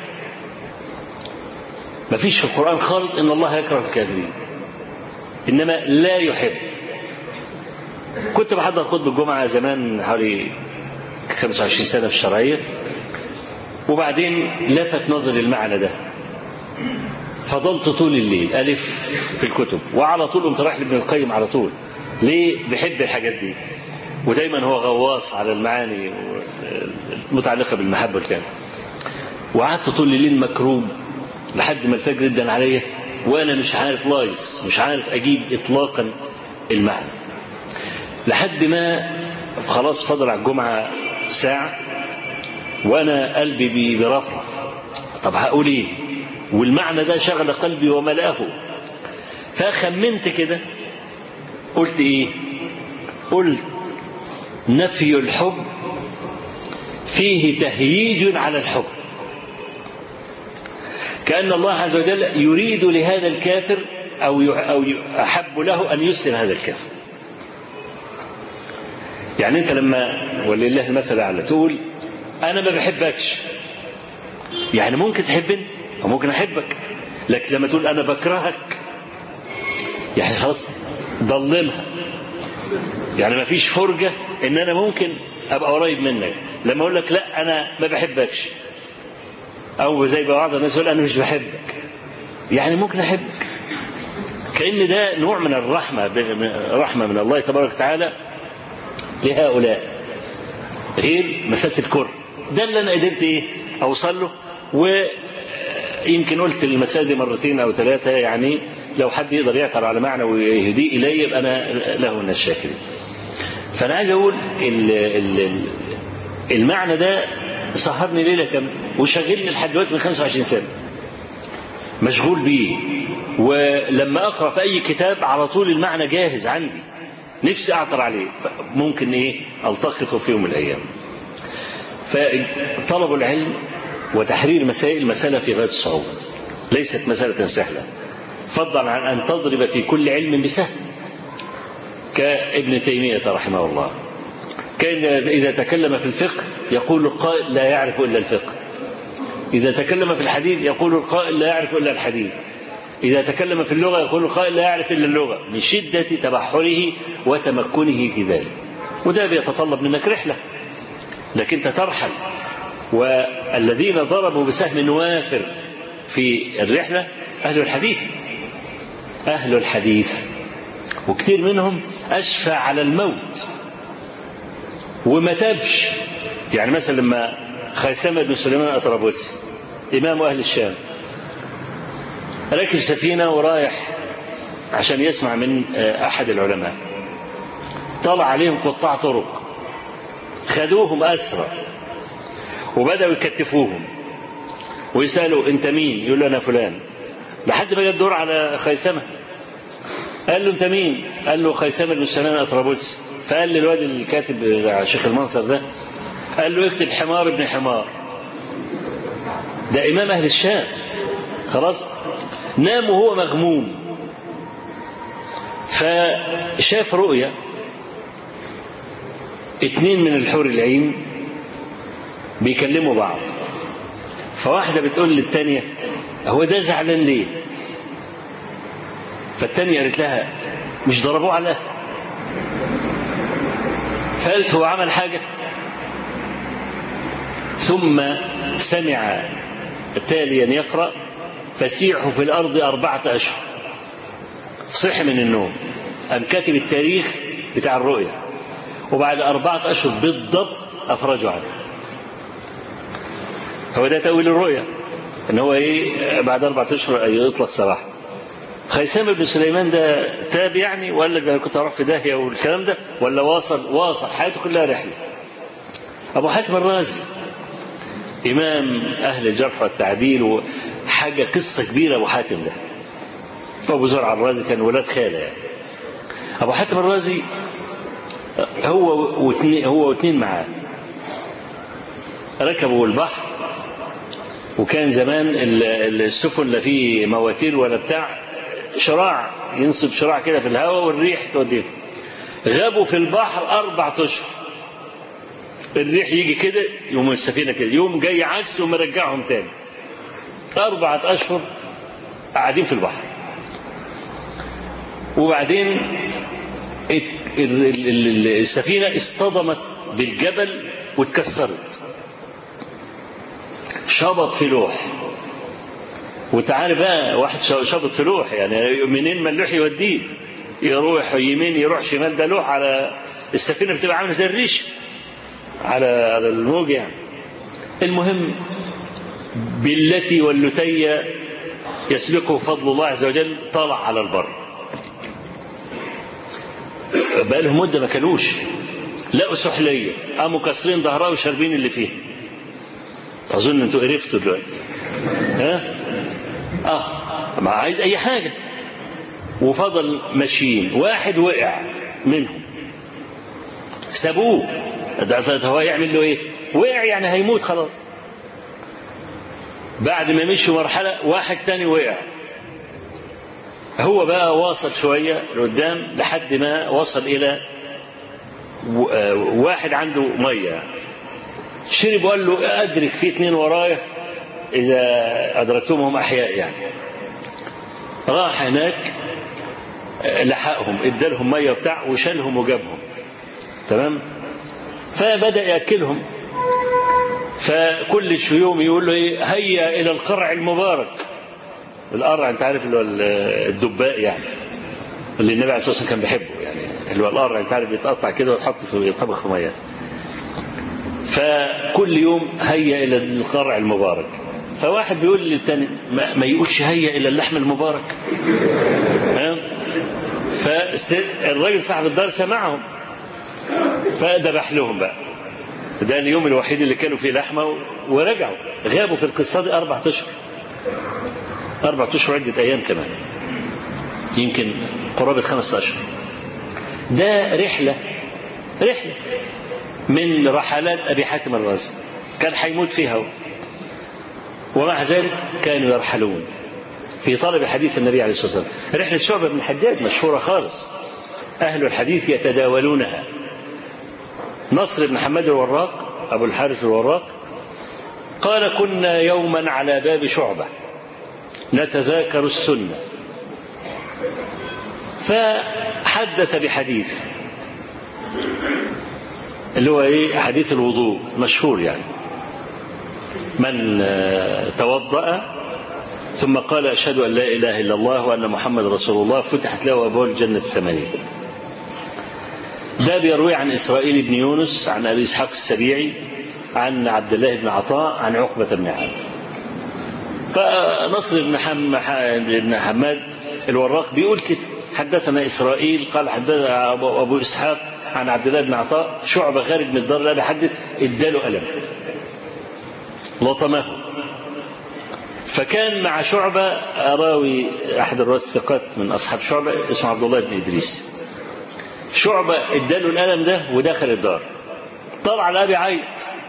ما فيش في القرآن خالص إن الله يكره الكافرين، إنما لا يحب. كنت بحضر خطبة الجمعة زمان حوالي 25 سنة في الشرعية، وبعدين لفت نظري المعنى ده، فضلت طول الليل ألف في الكتب، وعلى طول قمت رايح لابن القيم على طول. ليه؟ بحب الحاجات دي، ودايما هو غواص على المعاني المتعلقة بالمحبة والكلام. وقعدت طول الليل مكروب لحد ما الفجر ادن عليا وأنا مش عارف لايص، مش عارف أجيب إطلاقا المعنى، لحد ما خلاص فضل على الجمعة ساعة وأنا قلبي برفرف. طب هقول إيه؟ والمعنى ده شغل قلبي وملأه. فخمنت كده، قلت إيه؟ قلت نفي الحب فيه تهييج على الحب. كأن الله عز وجل يريد لهذا الكافر أو أحب له أن يسلم هذا الكافر. يعني أنت لما ولله المثل الأعلى تقول أنا ما بحبكش، يعني ممكن تحبني أو ممكن أحبك، لكن لما تقول أنا بكرهك يعني خلاص ضلمها، يعني ما فيش فرجة إن أنا ممكن أبقى قريب منك. لما أقول لك لا أنا ما بحبكش، أو زي بعض الناس يقول أنا مش بحبك، يعني ممكن أحبك. كأن ده نوع من الرحمة، رحمة من الله تبارك وتعالى لهؤلاء، غير مسألة الكره. ده اللي أنا قدرت أوصل له، ويمكن قلت المسألة دي مرتين أو ثلاثة، يعني لو حد يقدر يعثر على معنى ويهديه إلي يبقى أنا له من الشاكرين. فأنا عايز أقول المعنى ده سهرني ليلة كاملة وشغلني لحد دلوقتي من 25 سنة مشغول بيه، ولما أقرأ في أي كتاب على طول المعنى جاهز عندي، نفسي أعثر عليه، ممكن ألتقطه في يوم من الأيام. فطلب العلم وتحرير مسألة في غاية الصعوبة، ليست مسألة سهلة، فضلا عن أن تضرب في كل علم بسهم. كابن تيمية رحمه الله كان إذا تكلم في الفقه يقول القائل لا يعرف إلا الفقه، إذا تكلم في الحديث يقول القائل لا يعرف إلا الحديث، إذا تكلم في اللغة يقول القائل لا يعرف إلا اللغة، من شدة تبحره وتمكنه في ذلك. وده بيتطلب منك رحلة، لكن أنت ترحل. والذين ضربوا بسهم وافر في الرحلة أهل الحديث، أهل الحديث، وكثير منهم أشفى على الموت وما تابش. يعني مثلا لما خيثمة بن سليمان الأطرابلسي إمام أهل الشام راكب سفينة ورايح عشان يسمع من أحد العلماء، طلع عليهم قطاع طرق، خدوهم أسرى وبدأوا يكتفوهم ويسألوا أنت مين؟ يقول له أنا فلان، لحد ما جاء الدور على خيثمة. قال له أنت مين؟ قال له خيثمة بن سليمان الأطرابلسي. فقال للواد الكاتب شيخ المنصر ده، قال له اكتب حمار ابن حمار، ده إمام أهل الشام. خلاص نام وهو مغموم، فشاف رؤيا 2 من الحور العين بيكلموا بعض، فواحدة بتقول للتانية هو ده زعلان ليه؟ فالتانية قالت لها مش ضربوه على؟ فقالت هو عمل حاجة؟ ثم سمع تاليا يقرأ فسيحوا في الأرض 4 أشهر. صح من النوم، قام كاتب التاريخ بتاع الرؤيا، وبعد 4 أشهر بالضبط أفرجوا عنه. هو ده تأويل الرؤيا، إن هو بعد 4 أشهر يطلق سراحه. خيثمة بن سليمان ده تاب يعني، ولا ده كنت أروح في داهية والكلام ده، ولا واصل حياته كلها رحلة. أبو حاتم الرازي إمام أهل الجرح والتعديل، وحاجة قصة كبيرة. أبو حاتم ده أبو زرع الرازي كان ولاد خالة يعني. أبو حاتم الرازي هو واثنين معاه ركبوا البحر، وكان زمان السفن لا فيه مواتير ولا بتاع، شراع ينصب شراع كده في الهواء والريح توديه. غابوا في البحر 4 أشهر، الريح يجي كده يوم السفينة كده، يوم جاي عكس ومرجعهم تاني. 4 أشهر قاعدين في البحر. وبعدين السفينة اصطدمت بالجبل واتكسرت، شبط في لوح. وتعالى بقى واحد شبط في لوح، يعني منين ما اللوح يوديه، يروح يمين يروح شمال، ده لوح على السفينة بتبقى عامله زي الريش على الموج يعني. المهم بالتي واللتي يسبقه فضل الله عز وجل، طلع على البر. بقى لهم مدة ما كلوش، لقوا سحلية، قاموا كسرين ظهرها وشاربين اللي فيه. أظن أنتوا قرفتوا دلوقتي، ما عايز أي حاجة. وفضل ماشيين، واحد وقع منهم سابوه، ده هو يعمل له وقع يعني هيموت خلاص. بعد ما مشوا مرحلة واحد تاني وقع، هو بقى واصل شوية لقدام لحد ما وصل إلى واحد عنده مية، شرب وقال له أدرك في 2 ورايا إذا أدركتهم هم أحياء يعني. راح هناك لحقهم، ادالهم مية بتاع وشالهم وجابهم، تمام. فبدأ يأكلهم، فكل يوم يقول له إيه، هيا إلى القرع المبارك. القرع أنت عارف اللي هو الدباء يعني، اللي النبي عليه الصلاة والسلام كان بيحبه يعني، اللي هو القرع أنت عارف بيتقطع كده ويتحط في طبخ مية. فكل يوم هيا إلى القرع المبارك. فواحد بيقول للتاني ما يقولش هيا إلى اللحم المبارك. فالراجل صاحب الدار سمعهم فذبح لهم بقى. ده اليوم الوحيد اللي كانوا فيه لحمة ورجعوا. غابوا في القصة دي 4 أشهر، 4 أشهر عدة أيام كمان، يمكن قرابة 5 أشهر. ده رحلة من رحلات أبي حاتم الرازي، كان حيموت فيها، ومع ذلك كانوا يرحلون في طلب حديث النبي عليه الصلاة والسلام. رحلة شعبة بن الحجاج مشهورة خالص، أهل الحديث يتداولونها. نصر بن حماد الوراق أبو الحارث الوراق قال كنا يوما على باب شعبة نتذاكر السنة، فحدث بحديث اللي هو إيه، حديث الوضوء مشهور يعني، من توضأ ثم قال أشهد أن لا إله إلا الله وأن محمد رسول الله فتحت له أبواب الجنة 8. ده بيروي عن إسرائيل بن يونس عن أبي إسحاق السبيعي عن عبد الله بن عطاء عن عقبة بن عامر. فنصر بن حماد الوراق بيقول كده، حدثنا إسرائيل قال حدثنا أبو إسحاق عن عبد الله بن عطاء، شعبة خارج من الدار لا بيحدث، اداله ألم لطمه. فكان مع شعبة راوي أحد الرواة الثقات من أصحاب شعبة اسمه عبد الله بن إدريس. شعبة اداله الألم ده ودخل الدار، طلع على أبي عيط،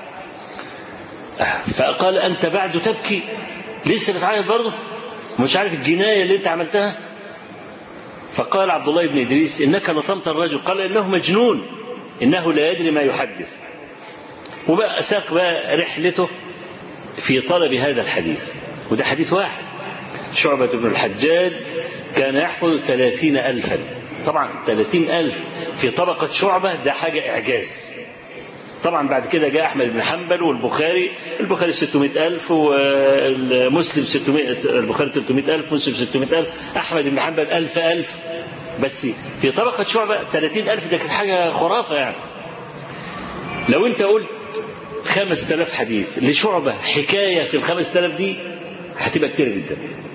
فقال أنت بعد تبكي، لسه بتعيط برضه، مش عارف الجناية اللي أنت عملتها؟ فقال عبد الله بن إدريس إنك لطمت الرجل. قال إنه مجنون، إنه لا يدري ما يحدث. وبقى ساق بقى رحلته في طلب هذا الحديث، وده حديث واحد. شعبة بن الحجاج كان يحفظ 30,000. طبعا 30,000 في طبقة شعبة ده حاجة إعجاز. طبعا بعد كده جاء أحمد بن حنبل والبخاري، البخاري 600,000 ومسلم 600، البخاري 300,000 مسلم 600,000، أحمد بن حنبل 1000. بس في طبقة شعبة 30,000 ده كانت حاجة خرافة يعني. لو أنت قلت 5000 حديث لشعبة حكاية في 5000 دي هتبقى كتير جدا.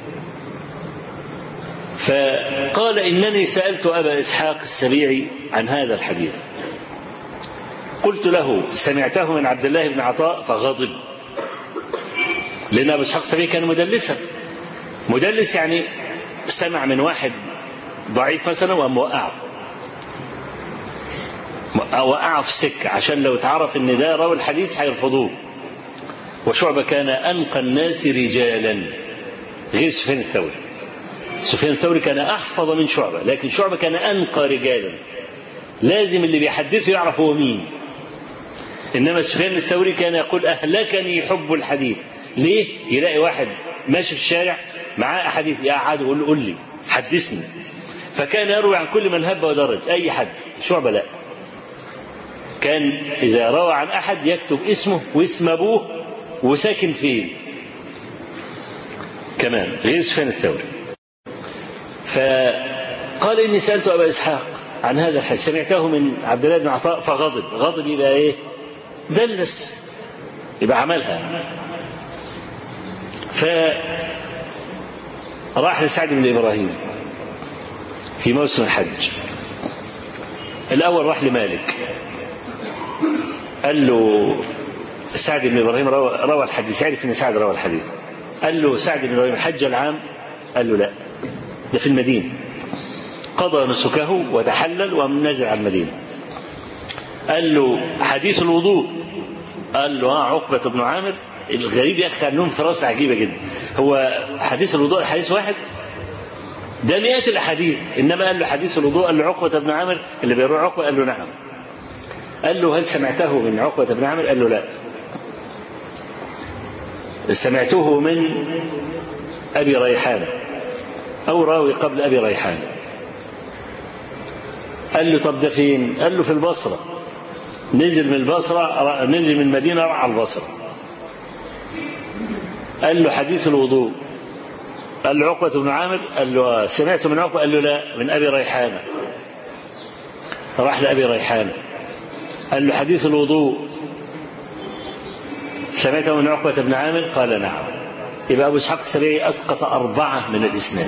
فقال إنني سألت أبا إسحاق السبيعي عن هذا الحديث، قلت له سمعته من عبد الله بن عطاء فغضب، لأن أبو إسحاق السبيعي كان مدلس يعني سمع من واحد ضعيف مثلا وموقعه في السكة عشان لو تعرف ان ده راوي الحديث هيرفضوه. وشعبة كان أنقى الناس رجالا غير سفيان الثوري. سفيان الثوري كان أحفظ من شعبة، لكن شعبة كان أنقى رجالا، لازم اللي بيحدثه يعرف هو مين. إنما سفيان الثوري كان يقول أهلكني حب الحديث. ليه؟ يلاقي واحد ماشي في الشارع معاه أحاديث يقعد ويقول قل لي حدثني، فكان يروي عن كل من هب ودرج أي حد. شعبة لا، كان إذا روى عن أحد يكتب اسمه واسم أبوه وساكن فين كمان، غير سفيان الثوري. فقال إني سألت أبا إسحاق عن هذا الحديث، سمعته من عبد الله بن عطاء فغضب. غضب يبقى إيه؟ دلس، يبقى عملها. فراح لسعد بن إبراهيم في موسم الحج. الأول راح لمالك، قال له سعد بن إبراهيم روى الحديث، عرف أن سعد روى الحديث. قال له سعد بن إبراهيم حج العام؟ قال له لا، ده في المدينة، قضى نسكه وتحلل ونزل على المدينة. قال له حديث الوضوء؟ قال له عقبة بن عامر الغريب يا أخي أنهم فراسة عجيبة جدا. هو حديث الوضوء حديث واحد، ده مئات الأحاديث، إنما قال له حديث الوضوء، قال له عقبة بن عامر اللي بيروح عقبة، قال له نعم. قال له هل سمعته من عقبة بن عامر؟ قال له لا، سمعته من أبي ريحانة أو راوي قبل أبي ريحانة. قال له طب ده فين؟ قال له في البصرة، نزل من البصرة، نزل من المدينة راح على البصرة. قال له حديث الوضوء، قال له عقبة بن عامر، قال له سمعته من عقبة، قال له لا من أبي ريحانة. راح لأبي ريحانة قال له حديث الوضوء سمعته من عقبة بن عامر؟ قال نعم. يبقى أبو إسحاق السبيعي أسقط 4 من الإسناد.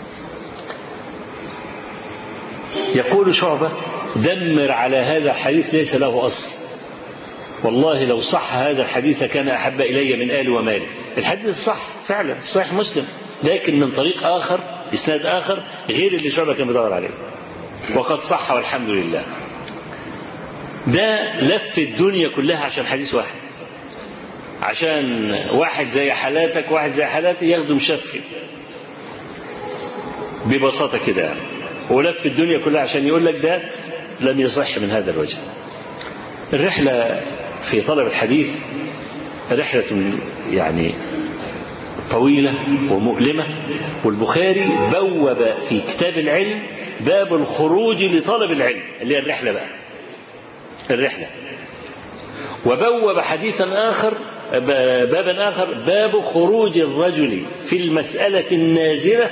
يقول شعبة دمر على هذا الحديث ليس له أصل، والله لو صح هذا الحديث كان أحب إلي من آل ومال. الحديث صح فعلا في صحيح مسلم، لكن من طريق آخر، إسناد آخر غير اللي شعبة كان بيدور عليه، وقد صح والحمد لله. ده لف الدنيا كلها عشان حديث واحد، عشان واحد زي حالاتك واحد زي حالاتي ياخده مشفي ببساطة كده يعني. ولف الدنيا كلها عشان يقول لك ده لم يصح من هذا الوجه. الرحلة في طلب الحديث رحلة يعني طويلة ومؤلمة، والبخاري بوب في كتاب العلم باب الخروج لطلب العلم اللي هي الرحلة بقى، الرحلة. وبوب حديثا آخر، بابا آخر، باب خروج الرجل في المسألة النازلة،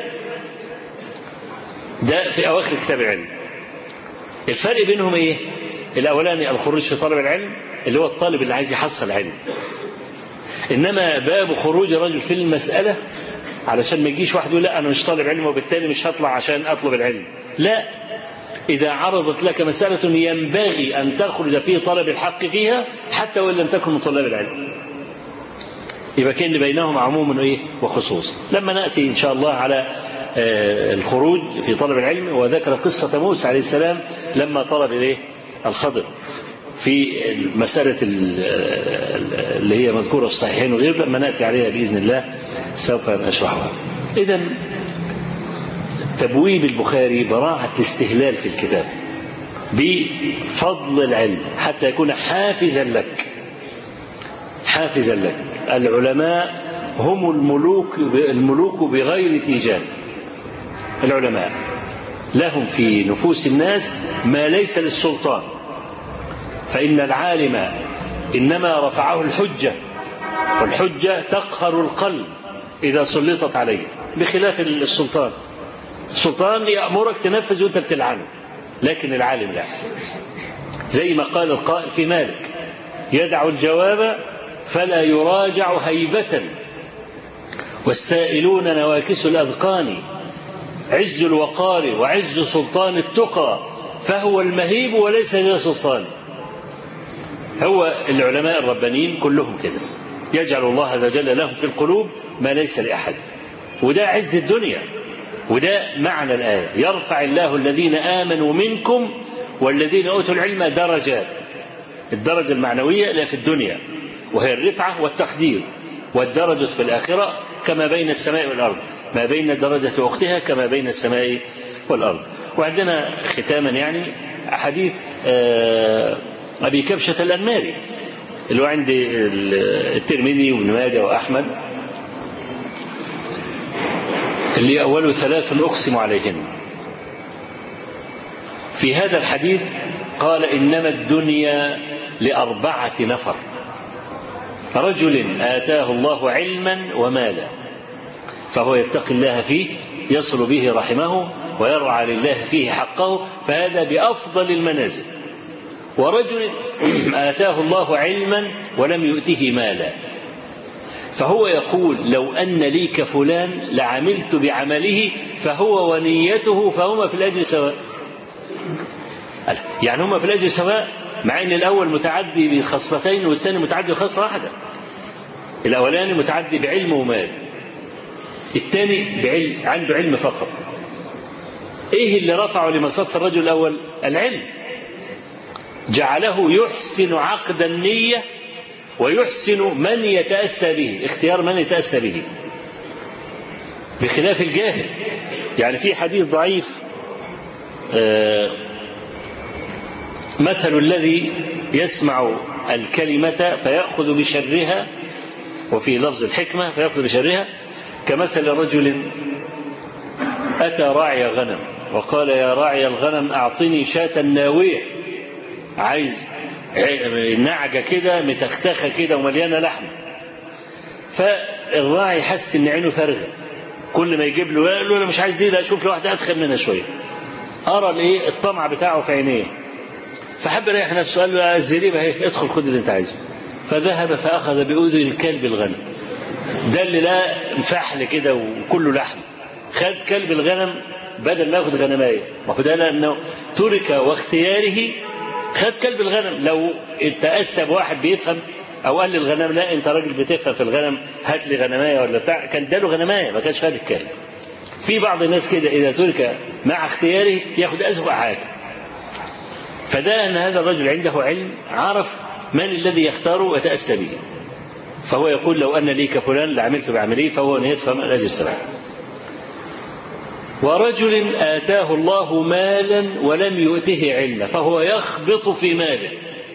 ده في أواخر كتاب العلم. الفرق بينهم إيه؟ الأولاني الخروج في طلب العلم اللي هو الطالب اللي عايز يحصل علم، إنما باب خروج الرجل في المسألة علشان ما يجيش واحد يقول لا أنا مش طالب علم وبالتالي مش هطلع عشان أطلب العلم. لا، إذا عرضت لك مسألة ينبغي أن تخرج في طلب الحق فيها حتى وإن لم تكن من طلاب العلم، يبقى كان بينهم عموم إيه وخصوص. لما نأتي إن شاء الله على الخروج في طلب العلم، وذكر قصة موسى عليه السلام لما طلب إليه الخضر في المسألة اللي هي مذكورة في الصحيحين وغير، لما نأتي عليها بإذن الله سوف نشرحها. إذن تبويب البخاري براعة استهلال في الكتاب بفضل العلم حتى يكون حافزا لك، حافزا لك. العلماء هم الملوك بغير تيجان. العلماء لهم في نفوس الناس ما ليس للسلطان، فإن العالم إنما رفعه الحجة، والحجة تقهر القلب إذا سلطت عليه، بخلاف السلطان. السلطان يأمرك تنفذ وانت بتلعنه، لكن العالم لا. زي ما قال القائل في مالك: يدع الجواب فلا يراجع هيبة، والسائلون نواكس الأذقان، عز الوقار وعز سلطان التقى، فهو المهيب وليس ذا سلطان. هو العلماء الربانيين كلهم كده، يجعل الله عز وجل لهم في القلوب ما ليس لأحد، وده عز الدنيا، وده معنى الآية: يرفع الله الذين آمنوا منكم والذين أوتوا العلم درجات. الدرجة المعنوية لا في الدنيا، وهي الرفعة والتقدير، والدرجة في الآخرة كما بين السماء والأرض، ما بين الدرجة وأختها كما بين السماء والأرض. وعندنا ختاما يعني حديث أبي كبشة الأنماري اللي هو عند الترمذي وابن ماجه وأحمد، اللي أول 3 أقسم عليهن. في هذا الحديث قال: إنما الدنيا ل4 نفر: رجل آتاه الله علما ومالا فهو يتقي الله فيه يصل به رحمه ويرعى لله فيه حقه، فهذا بأفضل المنازل. ورجل آتاه الله علما ولم يؤته مالا فهو يقول: لو أن لي كفلان لعملت بعمله فهو ونيته فهما في الأجر سواء. يعني هما في الأجر سواء، مع أن الأول متعدي بخصلتين والثاني متعدي بخصلة واحدة. الأولاني متعدي بعلم ومال، الثاني عنده علم فقط. إيه اللي رفعه لمصف الرجل الأول؟ العلم. جعله يحسن عقد النية ويحسن من يتأسى به، اختيار من يتأسى به، بخلاف الجاهل. يعني في حديث ضعيف مثل الذي يسمع الكلمة فيأخذ بشرها، وفي لفظ الحكمة فيأخذ بشرها، كمثل رجل أتى راعي غنم وقال يا راعي الغنم أعطني شاة ناوية، عايز نعجة كده متختخة كده ومليانة لحم. فالراعي حس ان عينه فارغة، كل ما يجيب له يقول له انا مش عايز دي، لا اشوف له واحدة ادخل منها شوية. ارى الايه الطمع بتاعه في عينيه، فحب يريح نفسه، قال له يا الزريبة اهي ادخل خد اللي انت عايزه. فذهب فاخذ باذن الكلب الغنم، ده اللي لا فحل كده وكله لحم، خد كلب الغنم بدل ما ياخد غنمايه. ما هو ده لانه ترك واختياره خد كلب الغنم. لو اتأسى بواحد بيفهم او قال للغنم لا انت راجل بتفهم في الغنم هات لي غنمايه ولا بتاع، كان اداله غنمايه ما كانش خد الكلب. في بعض الناس كده اذا ترك مع اختياره ياخد اسوأ حاجه. فده ان هذا الرجل عنده علم، عرف من الذي يختاره ويتأسى به، فهو يقول لو ان لي كفلان لعملت بعمليه، فهو يفهم الاجر السبع. ورجل آتاه الله مالا ولم يؤته علما فهو يخبط في ماله،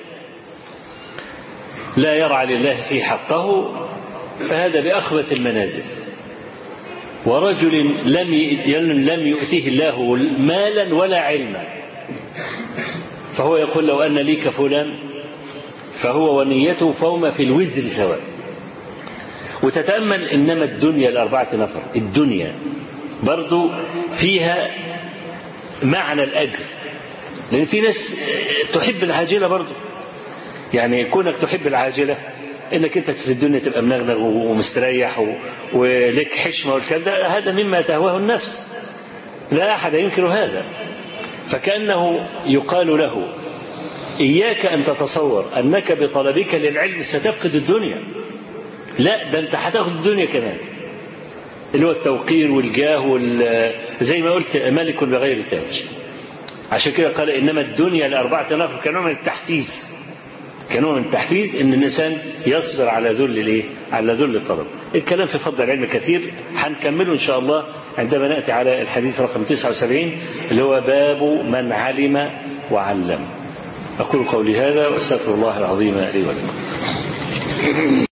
لا يرعى لله في حقه، فهذا بأخبث المنازل. ورجل لم يؤته الله مالا ولا علما، فهو يقول لو أن لي كفلان، فهو ونيته فهما في الوزر سواء. وتتأمل إنما الدنيا الأربعة نفر، الدنيا برضو فيها معنى الأجر، لأن في ناس تحب العاجلة برضو. يعني كونك تحب العاجلة إنك أنت في الدنيا تبقى منغنغ ومستريح ولك حشمة والكلام ده، هذا مما تهواه النفس، لا أحد ينكر هذا. فكأنه يقال له إياك أن تتصور أنك بطلبك للعلم ستفقد الدنيا، لا ده أنت هتاخد الدنيا كمان، اللي هو التوقير والجاه زي ما قلت ملك بغير تاج. عشان كده قال إنما الدنيا لأربعة نفر، كنوع من التحفيز، كنوع من التحفيز إن الإنسان يصبر على ذل على ذل الطلب. الكلام في فضل العلم كثير، هنكمله إن شاء الله عندما نأتي على الحديث رقم 79 اللي هو باب من علم وعلم. أقول قولي هذا وأستغفر الله العظيم لي ولكم.